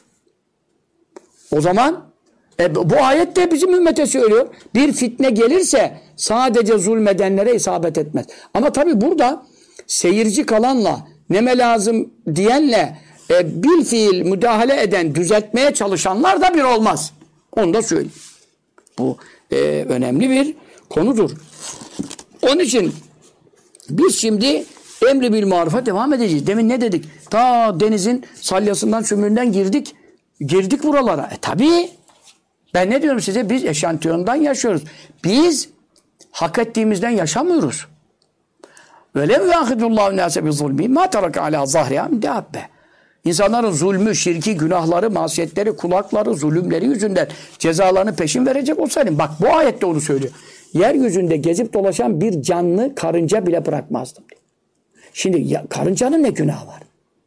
O zaman bu ayet de bizim ümmete söylüyor. Bir fitne gelirse sadece zulmedenlere isabet etmez. Ama tabii burada seyirci kalanla, neme lazım diyenle bil fiil müdahale eden, düzeltmeye çalışanlar da bir olmaz. Onu da söyleyeyim. Bu önemli bir konudur. Onun için biz şimdi emri bil marufa devam edeceğiz. Demin ne dedik? Ta denizin salyasından, sümüğünden girdik buralara. Tabii. Ben ne diyorum size? Biz eşantiyondan yaşıyoruz. Biz hak ettiğimizden yaşamıyoruz. Öyle mi yâhidullahu nâse bi zulmî mâ tereke alâ zahrihâ min dâbbe. İnsanların zulmü, şirki, günahları, masiyetleri, kulakları, zulümleri yüzünden cezalarını peşin verecek olsaydım. Bak bu ayette onu söylüyor. Yeryüzünde gezip dolaşan bir canlı karınca bile bırakmazdım. Şimdi karıncanın ne günahı var?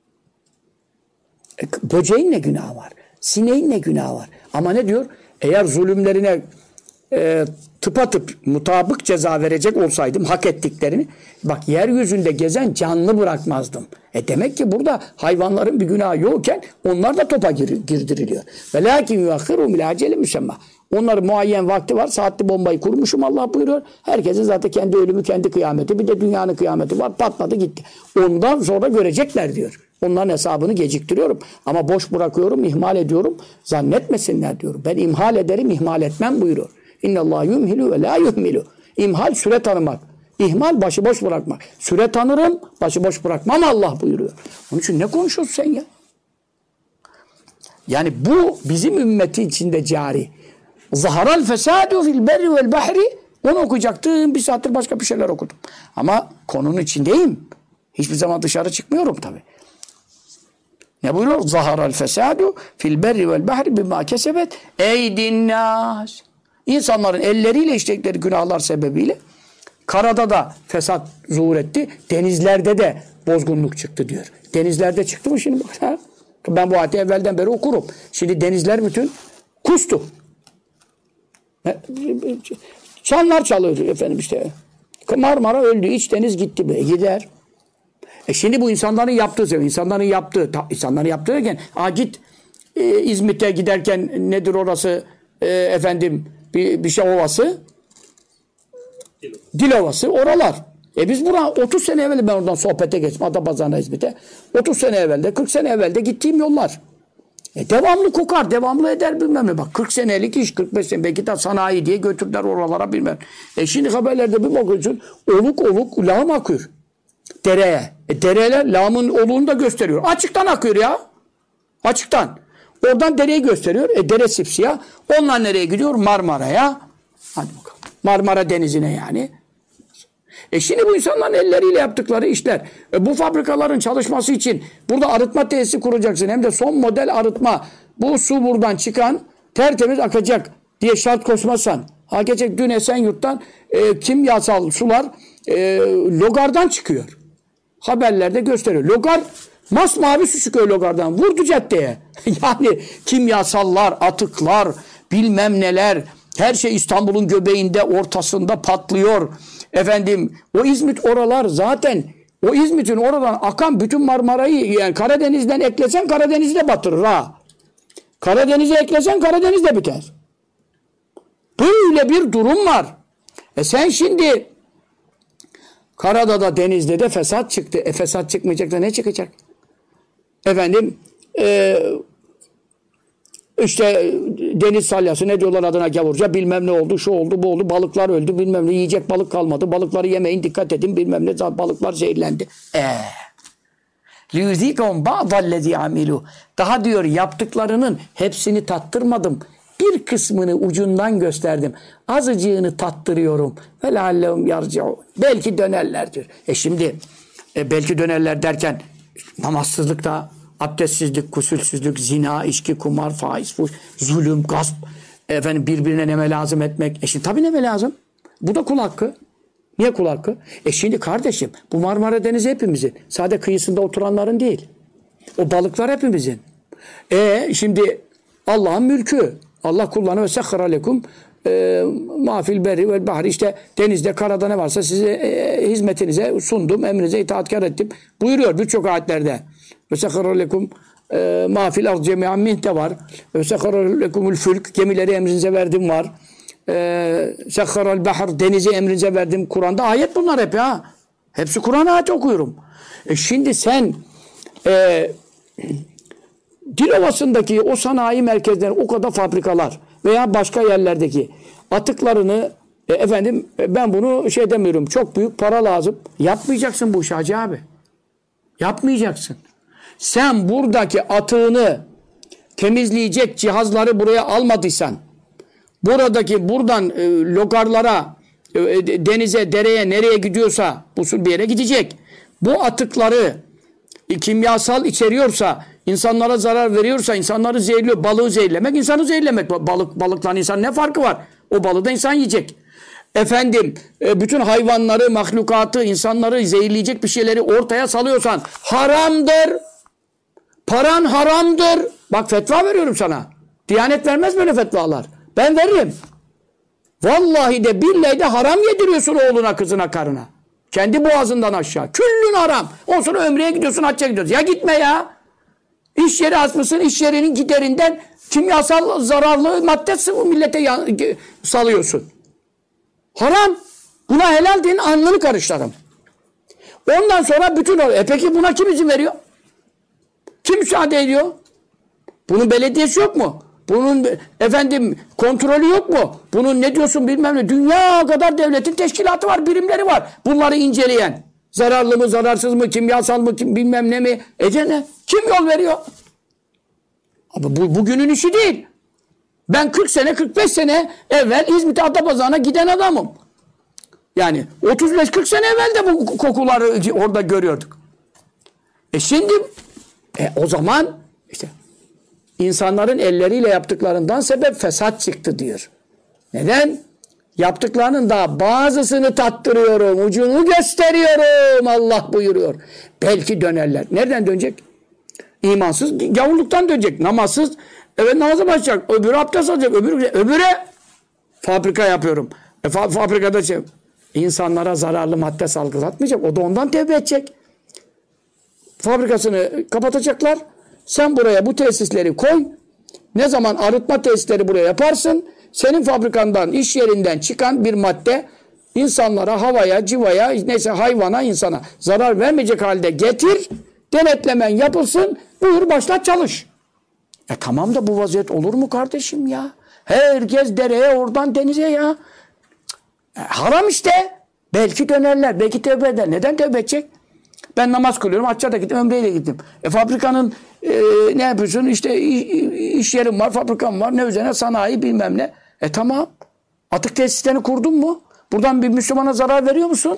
Böceğin ne günahı var? Sineğin ne günahı var? Ama ne diyor? Eğer zulümlerine tıpatıp mutabık ceza verecek olsaydım hak ettiklerini, bak yeryüzünde gezen canlı bırakmazdım. Demek ki burada hayvanların bir günahı yokken onlar da topa girdiriliyor. Ve lakin yuakhirum ila acele müsemma. Onların muayyen vakti var. Saatli bombayı kurmuşum Allah buyuruyor. Herkesin zaten kendi ölümü, kendi kıyameti. Bir de dünyanın kıyameti var. Patladı gitti. Ondan sonra görecekler diyor. Onların hesabını geciktiriyorum. Ama boş bırakıyorum, ihmal ediyorum. Zannetmesinler diyor. Ben imhal ederim, ihmal etmem buyuruyor. İnnallâhu yumhilu ve la yuhmilu. İmhal süre tanımak. İhmal başıboş bırakmak. Süre tanırım, başıboş bırakmam Allah buyuruyor. Onun için ne konuşuyorsun sen ya? Yani bu bizim ümmeti içinde cari. Zaharal fesadu fil berri vel bahri. Onu okuyacaktım. Bir saattir başka bir şeyler okudum. Ama konunun içindeyim. Hiçbir zaman dışarı çıkmıyorum tabii. Ne buyuruyor? Zaharal fesadu fil berri vel bahri bima kesebet eydin nas. İnsanların elleriyle işledikleri günahlar sebebiyle karada da fesat zuhur etti. Denizlerde de bozgunluk çıktı diyor. Denizlerde çıktı mı şimdi? Ben bu ayeti evvelden beri okurum. Şimdi denizler bütün kustu. Çanlar çalıyordu efendim işte. Marmara öldü. İç deniz gitti be. Gider. Şimdi bu insanların yaptığı insanların yaptığı derken git İzmit'e giderken nedir orası efendim bir şey ovası Dilovası oralar. Biz buna 30 sene evvel ben oradan sohbete geçtim. Adapazarı'na İzmit'e. 30 sene evvelde 40 sene evvelde gittiğim yollar. Devamlı kokar, devamlı eder bilmem ne. Bak 40 senelik iş, 45 sene belki de sanayi diye götürdüler oralara bilmem. Şimdi haberlerde bir bakıyorsun oluk lağım akıyor. Dereye. Dereler lağımın oluğunu da gösteriyor. Açıktan akıyor ya. Açıktan. Oradan dereyi gösteriyor. Dere sipsiyah. Onlar nereye gidiyor? Marmara'ya. Hadi bakalım. Marmara Denizi'ne yani. Şimdi bu insanların elleriyle yaptıkları işler. Bu fabrikaların çalışması için burada arıtma tesisi kuracaksın. Hem de son model arıtma. Bu su buradan çıkan tertemiz akacak diye şart koşmazsan. Hakikaten dün Esenyurt'tan kimyasal sular Logar'dan çıkıyor. Haberlerde gösteriyor. Logar masmavi su çıkıyor Logar'dan. Vurdu caddeye. Yani kimyasallar, atıklar, bilmem neler. Her şey İstanbul'un göbeğinde, ortasında patlıyor. Efendim, o İzmit oralar zaten, o İzmit'in oradan akan bütün Marmara'yı, yani Karadeniz'den eklesen Karadeniz'i de batırır ha. Karadeniz'e eklesen Karadeniz'de biter. Böyle bir durum var. Sen şimdi karada da denizde de fesat çıktı. Fesat çıkmayacak da ne çıkacak? Efendim işte deniz salyası ne diyorlar adına gavurca bilmem ne oldu şu oldu bu oldu balıklar öldü bilmem ne yiyecek balık kalmadı balıkları yemeyin dikkat edin bilmem ne balıklar zehirlendi. لِيُذ۪يكَهُمْ بَعْضَ الَّذ۪ي عَمِلُوا Daha diyor yaptıklarının hepsini tattırmadım. bir kısmını ucundan gösterdim. Azıcığını tattırıyorum. Ve leallehum yarciun. Belki dönerler diyor. Şimdi belki dönerler derken namazsızlık da, abdestsizlik, gusülsüzlük, zina, içki, kumar, faiz, fuş, zulüm, gasp, birbirine neme lazım etmek. Şimdi tabii neme lazım. Bu da kul hakkı. Niye kul hakkı? Şimdi kardeşim bu Marmara Denizi hepimizin. Sadece kıyısında oturanların değil. O balıklar hepimizin. Şimdi Allah'ın mülkü. Allah kullanıyor. Ve sekhara lekum mafil berri vel bahri. İşte denizde, karada ne varsa size hizmetinize sundum, emrinize itaatkar ettim. Buyuruyor birçok ayetlerde. Ve sekhara lekum mafil arz cemi'an minh de var. Ve sekhara lekumul fülk. Gemileri emrinize verdim var. Sekharal bahr, denizi emrinize verdim. Kur'an'da ayet bunlar hep ya. Hepsi Kur'an ayeti okuyorum. Şimdi sen Dilovası'ndaki o sanayi merkezleri, o kadar fabrikalar veya başka yerlerdeki atıklarını ben bunu demiyorum, çok büyük para lazım. Yapmayacaksın bu işi Hacı abi. Yapmayacaksın. Sen buradaki atığını temizleyecek cihazları buraya almadıysan, buradan logarlara, denize, dereye, nereye gidiyorsa bu su bir yere gidecek. Bu atıkları kimyasal içeriyorsa, insanlara zarar veriyorsa, insanları zehirliyor. Balığı zehirlemek, insanı zehirlemek. Balıkla insan ne farkı var? O balığı da insan yiyecek. Bütün hayvanları, mahlukatı, insanları zehirleyecek bir şeyleri ortaya salıyorsan haramdır. Paran haramdır. Bak fetva veriyorum sana. Diyanet vermez böyle fetvalar. Ben veririm. Vallahi de billahi de haram yediriyorsun oğluna, kızına, karına. Kendi boğazından aşağı. Küllün haram. Ondan sonra ömreye gidiyorsun, hacca gidiyorsun. Ya gitme ya. İş yeri açmışsın, iş yerinin giderinden kimyasal zararlı madde millete salıyorsun. Haram. Buna helal deyin, alnını karıştırırım. Ondan sonra peki buna kim izin veriyor? Kim müsaade ediyor? Bunun belediyesi yok mu? Bunun kontrolü yok mu? Bunun ne diyorsun bilmem ne. Dünya kadar devletin teşkilatı var, birimleri var. Bunları inceleyen. Zararlı mı, zararsız mı, kimyasal mı, bilmem ne mi? Ne? Kim yol veriyor? Ama bugünün işi değil. Ben 40 sene, 45 sene evvel İzmit Adapazarı'na giden adamım. Yani 35-40 sene evvel de bu kokuları orada görüyorduk. Şimdi o zaman işte insanların elleriyle yaptıklarından sebep fesat çıktı diyor. Neden? Yaptıklarının daha bazısını tattırıyorum, ucunu gösteriyorum. Allah buyuruyor. Belki dönerler. Nereden dönecek? İmansız gavurluktan dönecek. Namazsız namaza başlayacak. Öbürü abdest alacak. Öbürü fabrika yapıyorum. Fabrikada insanlara zararlı madde salgılatmayacak. O da ondan tevbe edecek. Fabrikasını kapatacaklar. Sen buraya bu tesisleri koy. Ne zaman arıtma tesisleri buraya yaparsın, senin fabrikandan, iş yerinden çıkan bir madde insanlara, havaya, civaya, neyse hayvana, insana zarar vermeyecek halde getir, denetlemen yapılsın, buyur başla çalış. Tamam da bu vaziyet olur mu kardeşim ya? Herkes dereye, oradan denize ya. Haram işte. Belki dönerler, belki tövbe eder. Neden tövbe edecek? Ben namaz kılıyorum, hacca da gittim, ömreyle gittim. Fabrikanın ne yapıyorsun? İşte iş yerim var, fabrikam var, ne üzerine sanayi bilmem ne. Tamam. Atık tesislerini kurdun mu? Buradan bir Müslümana zarar veriyor musun?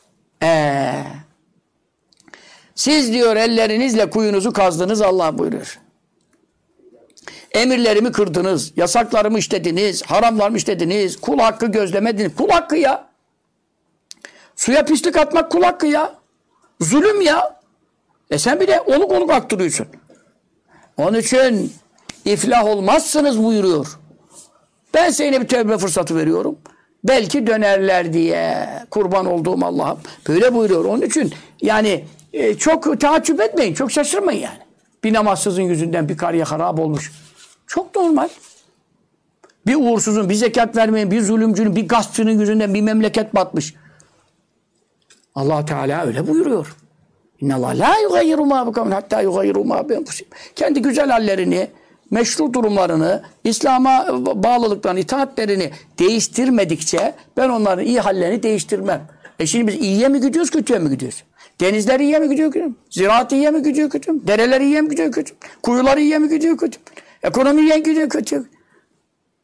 Siz diyor ellerinizle kuyunuzu kazdınız, Allah buyuruyor. Emirlerimi kırdınız, yasaklarımı işlediniz, haramlarımı işlediniz, kul hakkı gözlemediniz. Kul hakkı ya. Suya pislik atmak kul hakkı ya. Zulüm ya. Sen bir de oluk oluk aktırıyorsun. Onun için iflah olmazsınız buyuruyor. Ben size yine bir tövbe fırsatı veriyorum. Belki dönerler diye. Kurban olduğum Allah'ım. Böyle buyuruyor. Onun için yani çok taaccüp etmeyin. Çok şaşırmayın yani. Bir namazsızın yüzünden bir kariye harap olmuş. Çok normal. Bir uğursuzun, bir zekat vermeyen, bir zulümcünün, bir gaspçının yüzünden bir memleket batmış. Allah Teala öyle buyuruyor. İnnallâh lâ yugayyiru mâ bikavmin hattâ yugayyiru mâ bienfusihim. Kendi güzel hallerini, meşru durumlarını, İslam'a bağlılıklarını, itaatlerini değiştirmedikçe ben onların iyi hallerini değiştirmem. Şimdi biz iyiye mi gidiyoruz, kötüye mi gidiyoruz? Denizler iyiye mi gidiyor, kötü? Ziraat iyiye mi gidiyor, kötü? Dereler iyiye mi gidiyor, kötü? Kuyular iyiye mi gidiyor, kötü? Ekonomi iyiye mi gidiyor, kötü?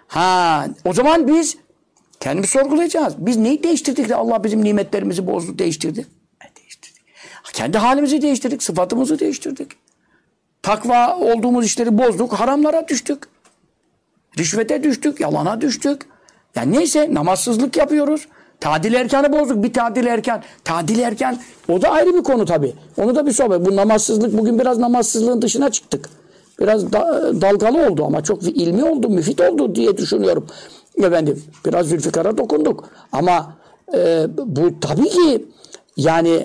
O zaman biz kendimizi sorgulayacağız. Biz neyi değiştirdik de Allah bizim nimetlerimizi bozdu, değiştirdi? Değiştirdik. Kendi halimizi değiştirdik, sıfatımızı değiştirdik. Takva olduğumuz işleri bozduk, haramlara düştük. Rüşvete düştük, yalana düştük. Yani neyse namazsızlık yapıyoruz. Tadil erkanı bozduk. Bir tadil erkan o da ayrı bir konu tabii. Onu da bir sohbet. Bu namazsızlık, bugün biraz namazsızlığın dışına çıktık. Biraz dalgalı oldu ama çok ilmi oldu, müfit oldu diye düşünüyorum. Efendim, biraz Zülfikar'a dokunduk. Ama bu tabii ki yani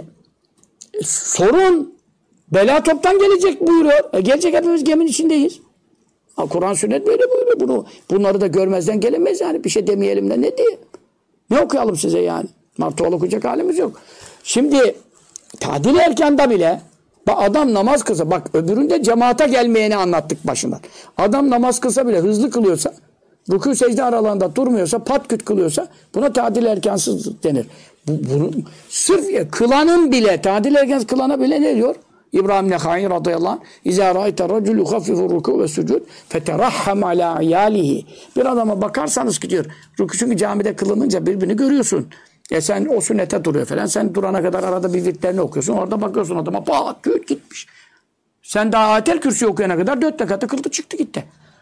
sorun bela toptan gelecek buyuruyor. Gelecek, hepimiz geminin içindeyiz. Kur'an sünnet böyle buyuruyor. Bunları da görmezden gelemez yani. Bir şey demeyelim de ne diye. Ne okuyalım size yani? Martol okuyacak halimiz yok. Şimdi tadil erkanda bile adam namaz kılsa, bak öbüründe cemaate gelmeyeni anlattık başından. Adam namaz kılsa bile hızlı kılıyorsa, rükû secde aralarında durmuyorsa, pat küt kılıyorsa buna tadil erkansız denir. Bunu sırf kılanın bile, tadil erkansız kılana bile ne diyor? İbrahim Nekhai radıyallahu anh İzâ râite racülü khafifur rükû ve sucud feterahham alâ iyâlihi. Bir adama bakarsanız ki diyor, çünkü camide kılınınca birbirini görüyorsun. Sen o sünnete duruyor falan. Sen durana kadar arada bir virtlerini okuyorsun. Orada bakıyorsun adama pat küt gitmiş. Sen daha Ayetel Kürsi okuyana kadar 4 rekatı kıldı çıktı gitti.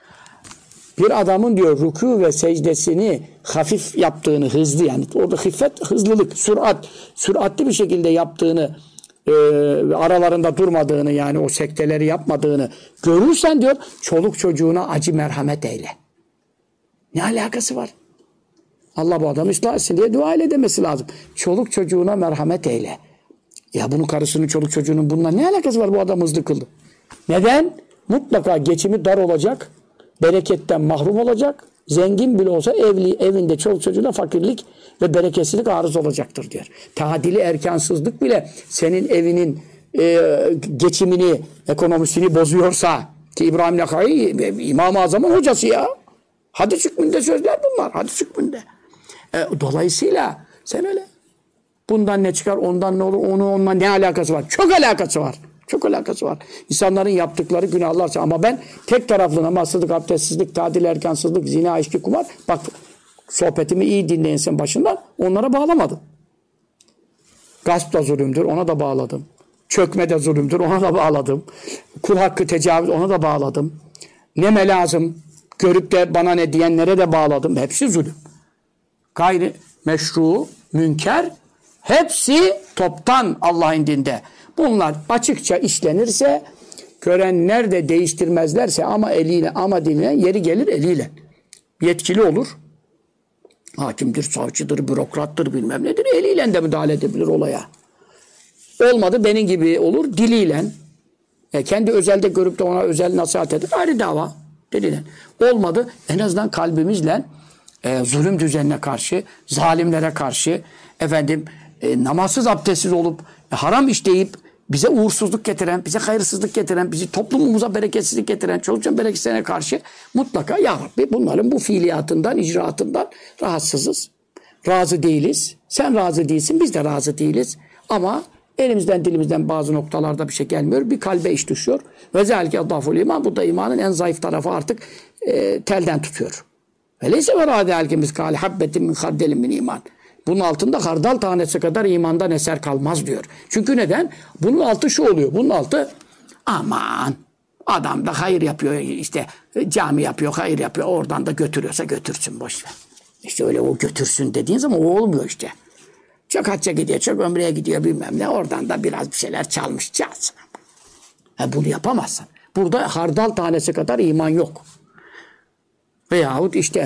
Bir adamın diyor rükû ve secdesini hafif yaptığını, hızlı yani orada hiffet, hızlılık, süratli bir şekilde yaptığını, aralarında durmadığını yani o sekteleri yapmadığını görürsen diyor çoluk çocuğuna acı merhamet eyle. Ne alakası var? Allah bu adamı ıslah etsin diye dua ile demesi lazım. Çoluk çocuğuna merhamet eyle. Ya bunun karısının çoluk çocuğunun bununla ne alakası var, bu adam hızlı kıldı. Neden? Mutlaka geçimi dar olacak. Bereketten mahrum olacak. Zengin bile olsa evinde çoluk çocuğuna fakirlik ve bereketsizlik arız olacaktır diyor. Tadili erkansızlık bile senin evinin geçimini, ekonomisini bozuyorsa ki İbrahim Nekhai İmam-ı Azam'ın hocası ya. Hadis hükmünde sözler bunlar. Hadis hükmünde. Dolayısıyla sen öyle bundan ne çıkar, ondan ne olur, onunla ne alakası var? Çok alakası var. Çok alakası var. İnsanların yaptıkları günahlarsa. Ama ben tek taraflı namazsızlık, abdestsizlik, tadil erkansızlık, zina, içki, kumar. Bak sohbetimi iyi dinleyin sen başından. Onlara bağlamadım. Gasp da zulümdür. Ona da bağladım. Çökme de zulümdür. Ona da bağladım. Kul hakkı tecavüz. Ona da bağladım. Neme lazım? Görüp de bana ne diyenlere de bağladım. Hepsi zulüm. Gayri meşru, münker. Hepsi toptan Allah'ın dinde. Bunlar açıkça işlenirse, görenler de değiştirmezlerse ama eliyle, ama diliyle, yeri gelir eliyle. Yetkili olur. Hakimdir, savcıdır, bürokrattır, bilmem nedir. Eliyle de müdahale edebilir olaya. Olmadı benim gibi olur, diliyle. Kendi özelde görüp de ona özel nasihat eder. Ayrı dava. Diliyle. Olmadı en azından kalbimizle zulüm düzenine karşı, zalimlere karşı, namazsız abdestsiz olup haram işleyip bize uğursuzluk getiren, bize hayırsızlık getiren, bizi toplumumuza bereketsizlik getiren çolukçan bereketsizliğine karşı mutlaka ya Rabbi bunların bu fiiliyatından, icraatından rahatsızız. Razı değiliz. Sen razı değilsin, biz de razı değiliz. Ama elimizden dilimizden bazı noktalarda bir şey gelmiyor. Bir kalbe iş düşüyor. Ve zelike adaful iman. Bu da imanın en zayıf tarafı artık telden tutuyor. Veleyse ve râde elkimiz kâli habbetin min hardelin min iman. Bunun altında hardal tanesi kadar imandan eser kalmaz diyor. Çünkü neden? Bunun altı şu oluyor. Bunun altı aman adam da hayır yapıyor işte cami yapıyor, hayır yapıyor. Oradan da götürüyorsa götürsün boşver. İşte öyle o götürsün dediğin zaman o olmuyor işte. Çok hacca gidiyor, çok ömreye gidiyor bilmem ne. Oradan da biraz bir şeyler çalmış çalsın. Bunu yapamazsın. Burada hardal tanesi kadar iman yok. Veyahut işte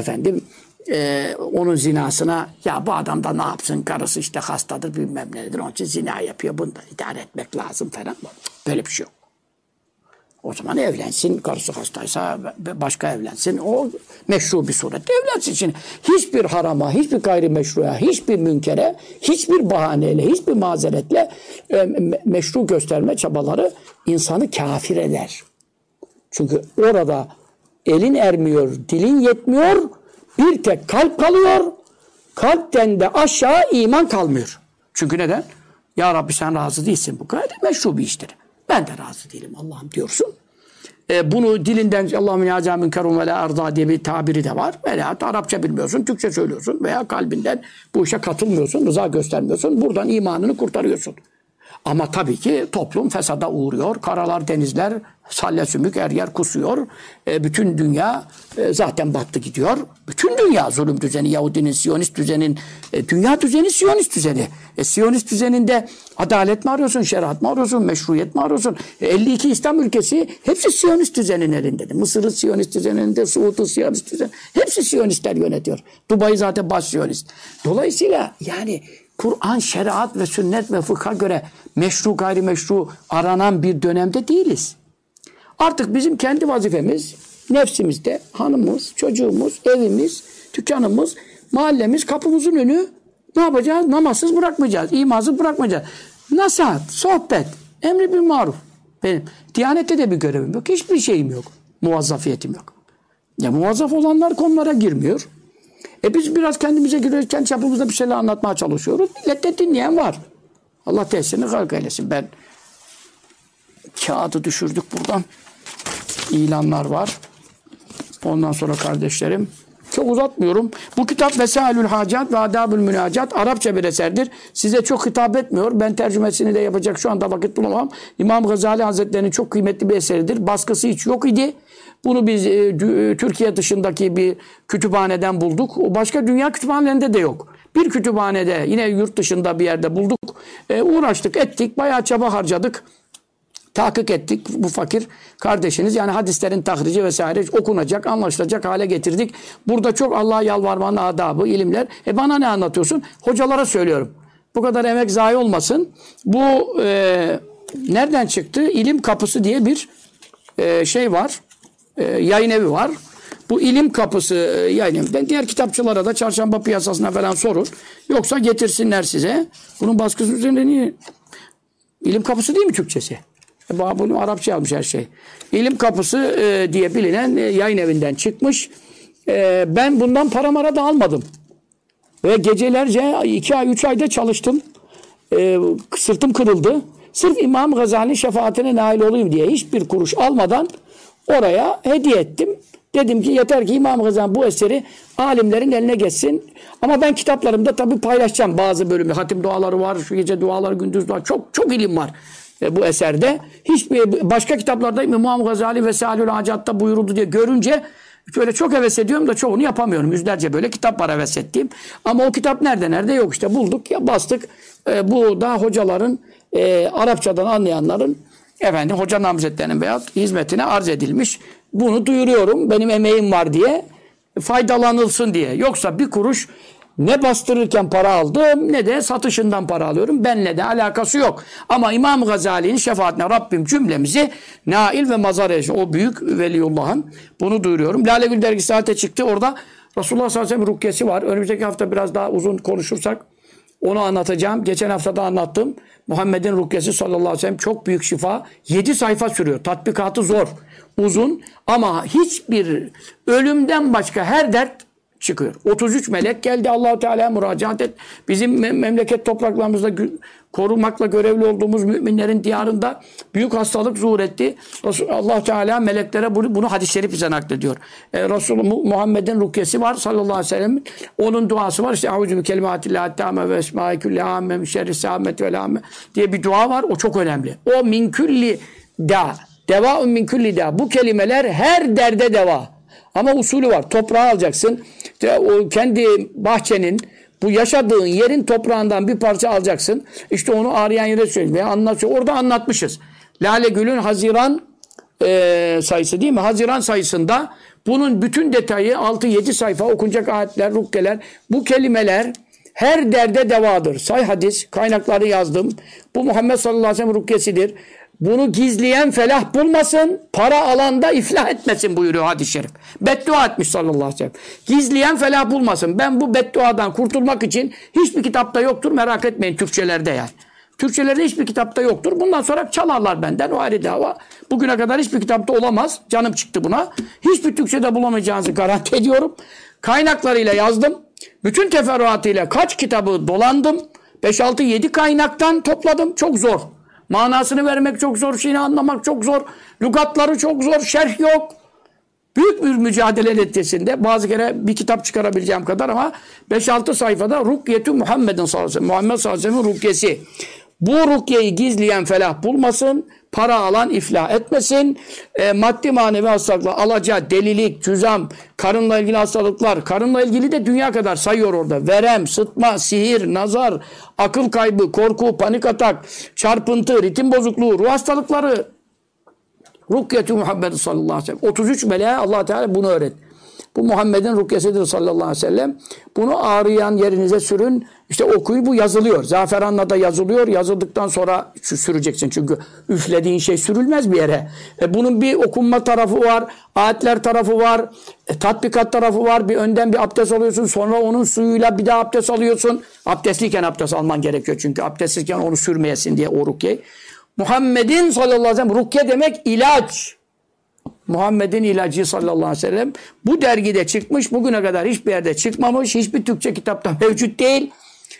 onun zinasına ya bu adam da ne yapsın, karısı işte hastadır bilmem nedir, onun için zina yapıyor, bunu da idare etmek lazım falan. Böyle bir şey yok. O zaman evlensin, karısı hastaysa başka evlensin, o meşru bir surette evlensin. Şimdi hiçbir harama, hiçbir gayrimeşruya, hiçbir münkere, hiçbir bahaneyle, hiçbir mazeretle meşru gösterme çabaları insanı kafir eder. Çünkü orada elin ermiyor, dilin yetmiyor, bir tek kalp kalıyor. Kalpten de aşağı iman kalmıyor. Çünkü neden? Ya Rabbi sen razı değilsin. Bu gayet meşru bir iştir. Ben de razı değilim Allah'ım diyorsun. bunu dilinden Allah'ın yâzâ münkerun ve lâ arda diye bir tabiri de var. Veya Arapça bilmiyorsun, Türkçe söylüyorsun veya kalbinden bu işe katılmıyorsun, rıza göstermiyorsun. Buradan imanını kurtarıyorsun. Ama tabii ki toplum fesada uğruyor. Karalar, denizler, salle sümük her yer kusuyor. Bütün dünya zaten battı gidiyor. Bütün dünya zulüm düzeni, Yahudinin, Siyonist düzenin, dünya düzeni Siyonist düzeni. Siyonist düzeninde adalet mi arıyorsun, şeriat mı arıyorsun, meşruiyet mi arıyorsun? 52 İslam ülkesi hepsi Siyonist düzenin elindedir. Mısır'ı Siyonist düzeninde, Suud'u Siyonist düzen. Hepsi Siyonistler yönetiyor. Dubai zaten baş Siyonist. Dolayısıyla yani Kur'an, şeriat ve sünnet ve fıkha göre meşru gayrimeşru aranan bir dönemde değiliz. Artık bizim kendi vazifemiz nefsimizde hanımımız, çocuğumuz, evimiz, dükkanımız, mahallemiz, kapımızın önü ne yapacağız? Namazsız bırakmayacağız, imansız bırakmayacağız. Nasihat, sohbet, emri bil maruf. Benim Diyanette de bir görevim yok. Hiçbir şeyim yok. Muvazzafiyetim yok. Ya muvazzaf olanlar konulara girmiyor. Biz biraz kendimize giriyoruz, kendi çapımızda bir şeyler anlatmaya çalışıyoruz. Millette dinleyen var. Allah tesirini halk eylesin. Ben kağıdı düşürdük buradan. İlanlar var. Ondan sonra kardeşlerim, çok uzatmıyorum. Bu kitap Vesailül Hacat ve Adabül Münacat Arapça bir eserdir. Size çok hitap etmiyor. Ben tercümesini de yapacak şu anda vakit bulamam. İmam Gazali Hazretleri'nin çok kıymetli bir eseridir. Baskısı hiç yok idi. Bunu biz Türkiye dışındaki bir kütüphaneden bulduk. O başka dünya kütüphanelerinde de yok. Bir kütüphanede yine yurt dışında bir yerde bulduk. Uğraştık, ettik, bayağı çaba harcadık. Tahkik ettik bu fakir kardeşiniz. Yani hadislerin tahrici vesaire okunacak, anlaşılacak hale getirdik. Burada çok Allah'a yalvarmanın adabı, ilimler. Bana ne anlatıyorsun? Hocalara söylüyorum. Bu kadar emek zayi olmasın. Bu nereden çıktı? İlim Kapısı diye bir şey var. Yayın evi var. Bu İlim Kapısı yayın evinden diğer kitapçılara da çarşamba piyasasına falan sorun. Yoksa getirsinler size. Bunun baskısı üzerinde niye? İlim Kapısı değil mi Türkçesi? Bunu Arapça almış her şey. İlim Kapısı diye bilinen yayın evinden çıkmış. Ben bundan para mara da almadım. Ve gecelerce 2 ay 3 ayda çalıştım. Sırtım kırıldı. Sırf İmam Gazali'nin şefaatine nail olayım diye hiçbir kuruş almadan oraya hediye ettim. Dedim ki yeter ki İmam Gazali bu eseri alimlerin eline geçsin. Ama ben kitaplarımda tabii paylaşacağım bazı bölümü. Hatim duaları var, şu gece duaları, gündüz duaları. Çok ilim var bu eserde. Hiçbir başka kitaplarda İmam Gazali Vesailül Hacat'ta buyuruldu diye görünce şöyle çok heves ediyorum da çoğunu yapamıyorum. Yüzlerce böyle kitap var heves ettiğim. Ama o kitap nerede yok işte bulduk ya bastık. Bu da hocaların Arapçadan anlayanların hoca namzetlerinin veya hizmetine arz edilmiş. Bunu duyuruyorum. Benim emeğim var diye faydalanılsın diye. Yoksa bir kuruş ne bastırırken para aldım ne de satışından para alıyorum. Benimle de alakası yok. Ama İmam Gazali'nin şefaatine Rabbim cümlemizi nail ve mazhar eylesin. O büyük veliyullah'ın bunu duyuruyorum. Lale Gül dergisi saate çıktı. Orada Resulullah sallallahu aleyhi ve sellem rukyesi var. Önümüzdeki hafta biraz daha uzun konuşursak onu anlatacağım. Geçen hafta da anlattım. Muhammed'in rukyesi sallallahu aleyhi ve sellem çok büyük şifa. 7 sayfa sürüyor. Tatbikatı zor. Uzun ama hiçbir ölümden başka her dert çıkıyor. 33 melek geldi Allah-u Teala'ya müracaat et. Bizim memleket topraklarımızda korumakla görevli olduğumuz müminlerin diyarında büyük hastalık zuhur etti. Allah-u Teala meleklere bunu hadis-i şerif bize naklediyor. Resulullah Muhammed'in rukyesi var sallallahu aleyhi ve sellem. Onun duası var. İşte Eûzü bi kelimâtillâhi tâme ve esmâi külli âmme min şerri sâmet ve lâme diye bir dua var. O çok önemli. O min külli da. Devâun min külli da. Bu kelimeler her derde deva. Ama usulü var. Toprağı alacaksın. İşte o kendi bahçenin, bu yaşadığın yerin toprağından bir parça alacaksın. İşte onu arayan yere söylüyor. Anlatıyor. Orada anlatmışız. Lale Gül'ün Haziran sayısı değil mi? Haziran sayısında bunun bütün detayı 6-7 sayfa okunacak ayetler, rukkeler. Bu kelimeler her derde devadır. Say hadis, kaynakları yazdım. Bu Muhammed sallallahu aleyhi ve sellem rukkesidir. Bunu gizleyen felah bulmasın, para alanda iflah etmesin buyuruyor hadis-i şerif. Beddua etmiş sallallahu aleyhi ve sellem. Gizleyen felah bulmasın. Ben bu bedduadan kurtulmak için hiçbir kitapta yoktur, merak etmeyin Türkçelerde yani. Türkçelerde hiçbir kitapta yoktur. Bundan sonra çalarlar benden, o ayrı dava. Bugüne kadar hiçbir kitapta olamaz. Canım çıktı buna. Hiçbir Türkçede bulamayacağınızı garanti ediyorum. Kaynaklarıyla yazdım. Bütün teferruatıyla kaç kitabı dolandım. 5-6-7 kaynaktan topladım. Çok zor. Manasını vermek çok zor. Şeyini anlamak çok zor. Lügatları çok zor. Şerh yok. Büyük bir mücadele neticesinde bazı kere bir kitap çıkarabileceğim kadar ama 5-6 sayfada Rukyetü Muhammed'in sallallahu aleyhi ve sellem. Muhammed sallallahu aleyhi ve sellem'in rukyesi. Bu rukyeyi gizleyen felah bulmasın. Para alan iflah etmesin. Maddi manevi hastalıklar, alaca, delilik, cüzam, karınla ilgili hastalıklar. Karınla ilgili de dünya kadar sayıyor orada. Verem, sıtma, sihir, nazar, akıl kaybı, korku, panik atak, çarpıntı, ritim bozukluğu, ruh hastalıkları. Rukyetü Muhammed sallallahu aleyhi ve sellem. 33 meleğe Allah Teala bunu öğret. Bu Muhammed'in rukyesidir sallallahu aleyhi ve sellem. Bunu ağrıyan yerinize sürün. İşte okuyu bu yazılıyor. Zaferanla da yazılıyor. Yazıldıktan sonra süreceksin. Çünkü üflediğin şey sürülmez bir yere. Bunun bir okunma tarafı var. Ayetler tarafı var. Tatbikat tarafı var. Bir önden bir abdest alıyorsun. Sonra onun suyuyla bir daha abdest alıyorsun. Abdestliyken abdest alman gerekiyor. Çünkü abdestliyken onu sürmeyesin diye o rukye. Muhammed'in sallallahu aleyhi ve sellem rukye demek ilaç. Muhammed'in ilacı sallallahu aleyhi ve sellem bu dergide çıkmış. Bugüne kadar hiçbir yerde çıkmamış. Hiçbir Türkçe kitapta mevcut değil.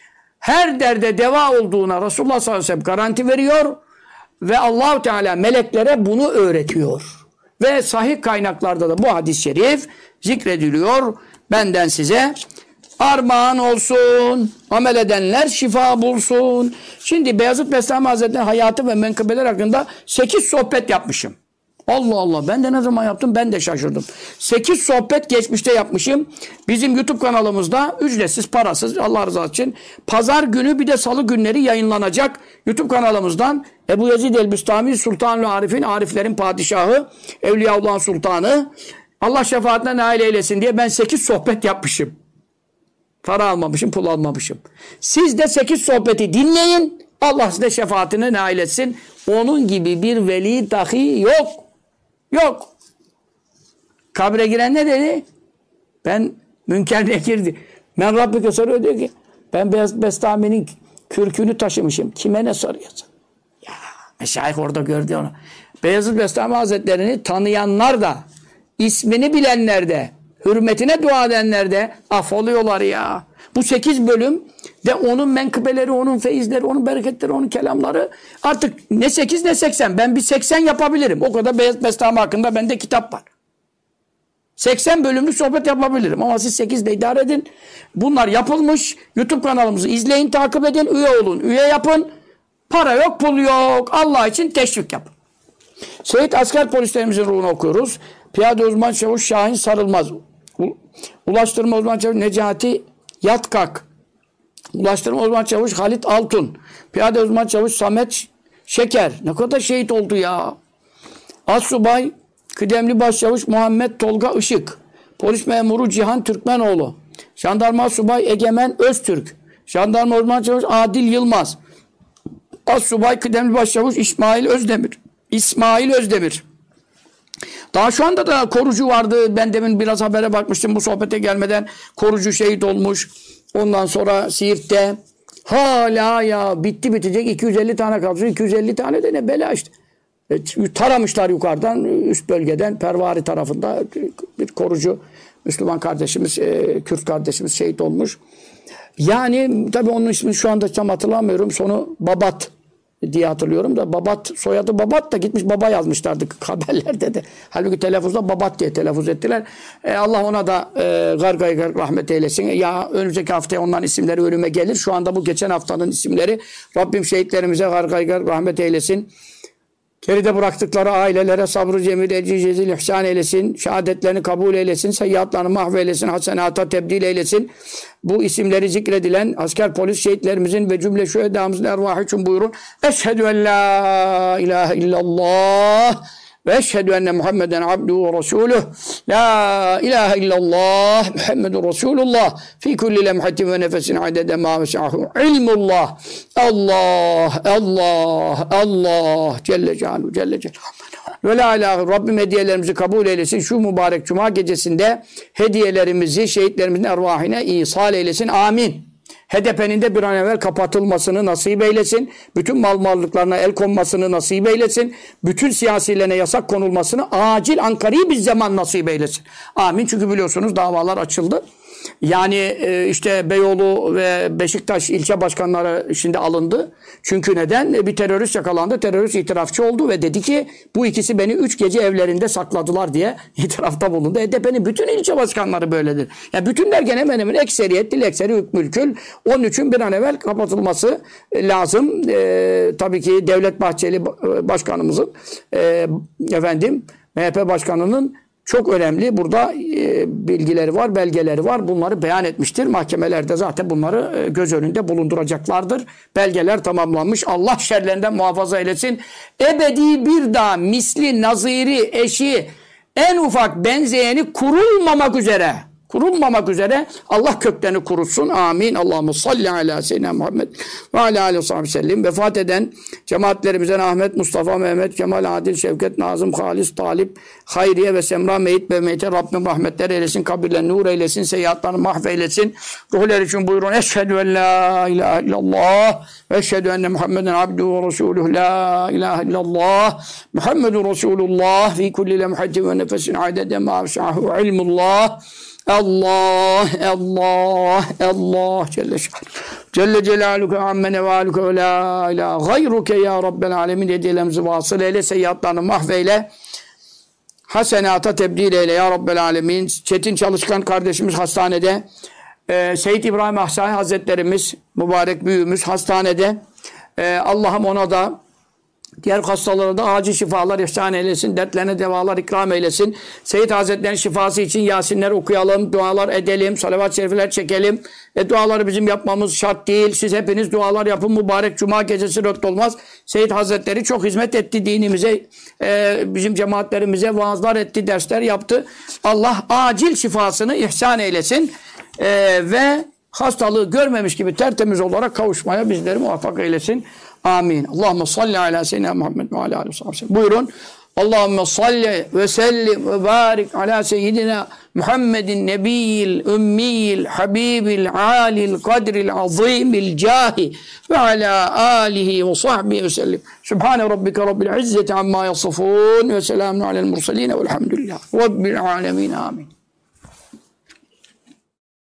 Her derde deva olduğuna Resulullah sallallahu aleyhi ve sellem garanti veriyor. Ve Allah-u Teala meleklere bunu öğretiyor. Ve sahih kaynaklarda da bu hadis-i şerif zikrediliyor. Benden size armağan olsun. Amel edenler şifa bulsun. Şimdi Beyazıt Bestami Hazretleri'nin hayatı ve menkıbeler hakkında 8 sohbet yapmışım. Allah Allah, ben de ne zaman yaptım ben de şaşırdım. 8 sohbet geçmişte yapmışım. Bizim YouTube kanalımızda ücretsiz, parasız, Allah rızası için pazar günü bir de salı günleri yayınlanacak. YouTube kanalımızdan Ebu Yezid el-Bistami Sultanül Arif'in, Ariflerin padişahı, Evliyaullah'ın sultanı, Allah şefaatine nail eylesin diye ben 8 sohbet yapmışım. Para almamışım, pul almamışım. Siz de 8 sohbeti dinleyin. Allah size şefaatine nail etsin. Onun gibi bir veli dahi yok. Yok. Kabre giren ne dedi? Ben Münker Nekir'di. Ben Rabbike soruyor, diyor ki ben Beyazıt Bestami'nin kürkünü taşımışım. Kime ne soruyorsun? Ya meşayih orada gördü onu. Beyazıt Bestami Hazretleri'ni tanıyanlar da, ismini bilenler de, hürmetine dua edenler de affoluyorlar ya. Bu 8 bölüm de onun menkıbeleri, onun feyizleri, onun bereketleri, onun kelamları artık ne 8 ne 80. Ben bir 80 yapabilirim. O kadar Beyazıt Bestami hakkında bende kitap var. 80 bölümlük sohbet yapabilirim. Ama siz 8 ile idare edin. Bunlar yapılmış. YouTube kanalımızı izleyin, takip edin, üye olun. Üye yapın. Para yok, pul yok. Allah için teşvik yapın. Şehit asker polislerimizin ruhunu okuyoruz. Piyade uzman çavuş Şahin Sarılmaz. Ulaştırma uzman çavuş Necati Yatkak. Ulaştırma uzman çavuş Halit Altun. Piyade uzman çavuş Samet Şeker. Ne kadar şehit oldu ya. Assubay kıdemli başçavuş Muhammed Tolga Işık. Polis memuru Cihan Türkmenoğlu. Jandarma subay Egemen Öztürk. Jandarma uzman çavuş Adil Yılmaz. Assubay kıdemli başçavuş İsmail Özdemir. Daha şu anda da korucu vardı. Ben demin biraz habere bakmıştım bu sohbete gelmeden. Korucu şehit olmuş. Ondan sonra Siirt'te. Hala ya bitti bitecek 250 tane kaldı. 250 tane de ne bela işte. Taramışlar yukarıdan üst bölgeden Pervari tarafında bir korucu Müslüman kardeşimiz, Kürt kardeşimiz şehit olmuş. Yani tabii onun ismini şu anda tam hatırlamıyorum. Sonu Babat diye hatırlıyorum da Babat, soyadı Babat da gitmiş baba yazmışlardı haberlerde de. Halbuki telaffuzda Babat diye telaffuz ettiler. Allah ona da gargayı rahmet eylesin. Ya önümüzdeki haftaya onların isimleri önüme gelir. Şu anda bu geçen haftanın isimleri. Rabbim şehitlerimize gargayı rahmet eylesin. Geride bıraktıkları ailelere sabrı cemil, ecri cezil ihsan eylesin. Şehadetlerini kabul eylesin. Seyyiatlarını mahveylesin. Hasenata tebdil eylesin. Bu isimleri zikredilen asker polis şehitlerimizin ve cümle şühedamızın ervahı için buyurun. Eşhedü en la ilahe illallah ve eşhedü enne Muhammeden abduhu ve resuluh. La ilahe illallah Muhammedun Resulullah. Fi kulli lemhatin ve nefesin adede ma vesahu. İlmullah. Allah, Allah, Allah. Celle Celaluhu, Celle Celaluhu. Ve la ilahe Rabbim hediyelerimizi kabul eylesin. Şu mübarek cuma gecesinde hediyelerimizi şehitlerimizin ervahine ihsal eylesin. Amin. HDP'nin de bir an evvel kapatılmasını nasip eylesin. Bütün mal varlıklarına el konmasını nasip eylesin. Bütün siyasilerine yasak konulmasını acil Ankara'yı bir zaman nasip eylesin. Amin. Çünkü biliyorsunuz davalar açıldı. Yani işte Beyoğlu ve Beşiktaş ilçe başkanları şimdi alındı. Çünkü neden? Bir terörist yakalandı. Terörist itirafçı oldu ve dedi ki bu ikisi beni 3 gece evlerinde sakladılar diye itirafta bulundu. HDP'nin bütün ilçe başkanları böyledir. Yani bütün derken hemen hemen ekseriyetli ekseri hükmülkül. Onun için bir an evvel kapatılması lazım. Tabii ki Devlet Bahçeli başkanımızın MHP başkanının çok önemli burada bilgileri var, belgeleri var. Bunları beyan etmiştir. Mahkemelerde zaten bunları göz önünde bulunduracaklardır. Belgeler tamamlanmış. Allah şerlerinden muhafaza eylesin. Ebedi bir daha misli, naziri, eşi, en ufak benzeyeni kurulmamak üzere. Kurulmamak üzere Allah köklerini kurutsun. Amin. Allahumme salli ala seyyidina Muhammed ve ala aleyhi ve sellem. Vefat eden cemaatlerimizden Ahmet, Mustafa, Mehmet, Kemal, Adil, Şevket, Nazım, Halis, Talip, Hayriye ve Semra, Meyit ve Meyit'e Rabbim rahmetler eylesin. Kabirlerini nur eylesin. Seyyiatlarını mahveylesin. Ruhlar için buyurun. Eşhedü en la ilahe illallah ve eşhedü enne Muhammeden abduhu ve resuluhu. La ilahe illallah Muhammedun Resulullah fi kulli lemhatin ve nefesin adede ma'afşahu ilmullah. Allah, Allah, Allah Celle Şanuhu. Celle Celaluhu amme nevaluke ve la ilahe gayruke ya Rabbel alemin. Hediyelerimizi vasıl eyle, seyyiatlarını mahveyle, hasenata tebdil eyle ya Rabbel alemin. Çetin Çalışkan kardeşimiz hastanede. Seyyid İbrahim Ahsai Hazretlerimiz, mübarek büyüğümüz hastanede. Allah'ım ona da diğer hastalara da acil şifalar ihsan eylesin. Dertlerine devalar ikram eylesin. Seyyid Hazretleri'nin şifası için Yasinler okuyalım, dualar edelim, salavat-ı şerifeler çekelim. Duaları bizim yapmamız şart değil. Siz hepiniz dualar yapın. Mübarek Cuma gecesi rökt olmaz. Seyyid Hazretleri çok hizmet etti dinimize, bizim cemaatlerimize vaazlar etti, dersler yaptı. Allah acil şifasını ihsan eylesin. Ve hastalığı görmemiş gibi tertemiz olarak kavuşmaya bizleri muvaffak eylesin. Amin. Allahumme salli ala seyyidina Muhammed ve ala aleyhi ve sellem. Buyurun. Allahumme salli ve sellim ve barik ala seyyidina Muhammedin nebiyyil ümmiyil habibil alil kadril azimil cahi ve ala alihi ve sahbihi ve sellim. Sübhane rabbike rabbil izzeti amma yasifun ve selamun alel murseline velhamdülillah. Rabbil alemin. Amin.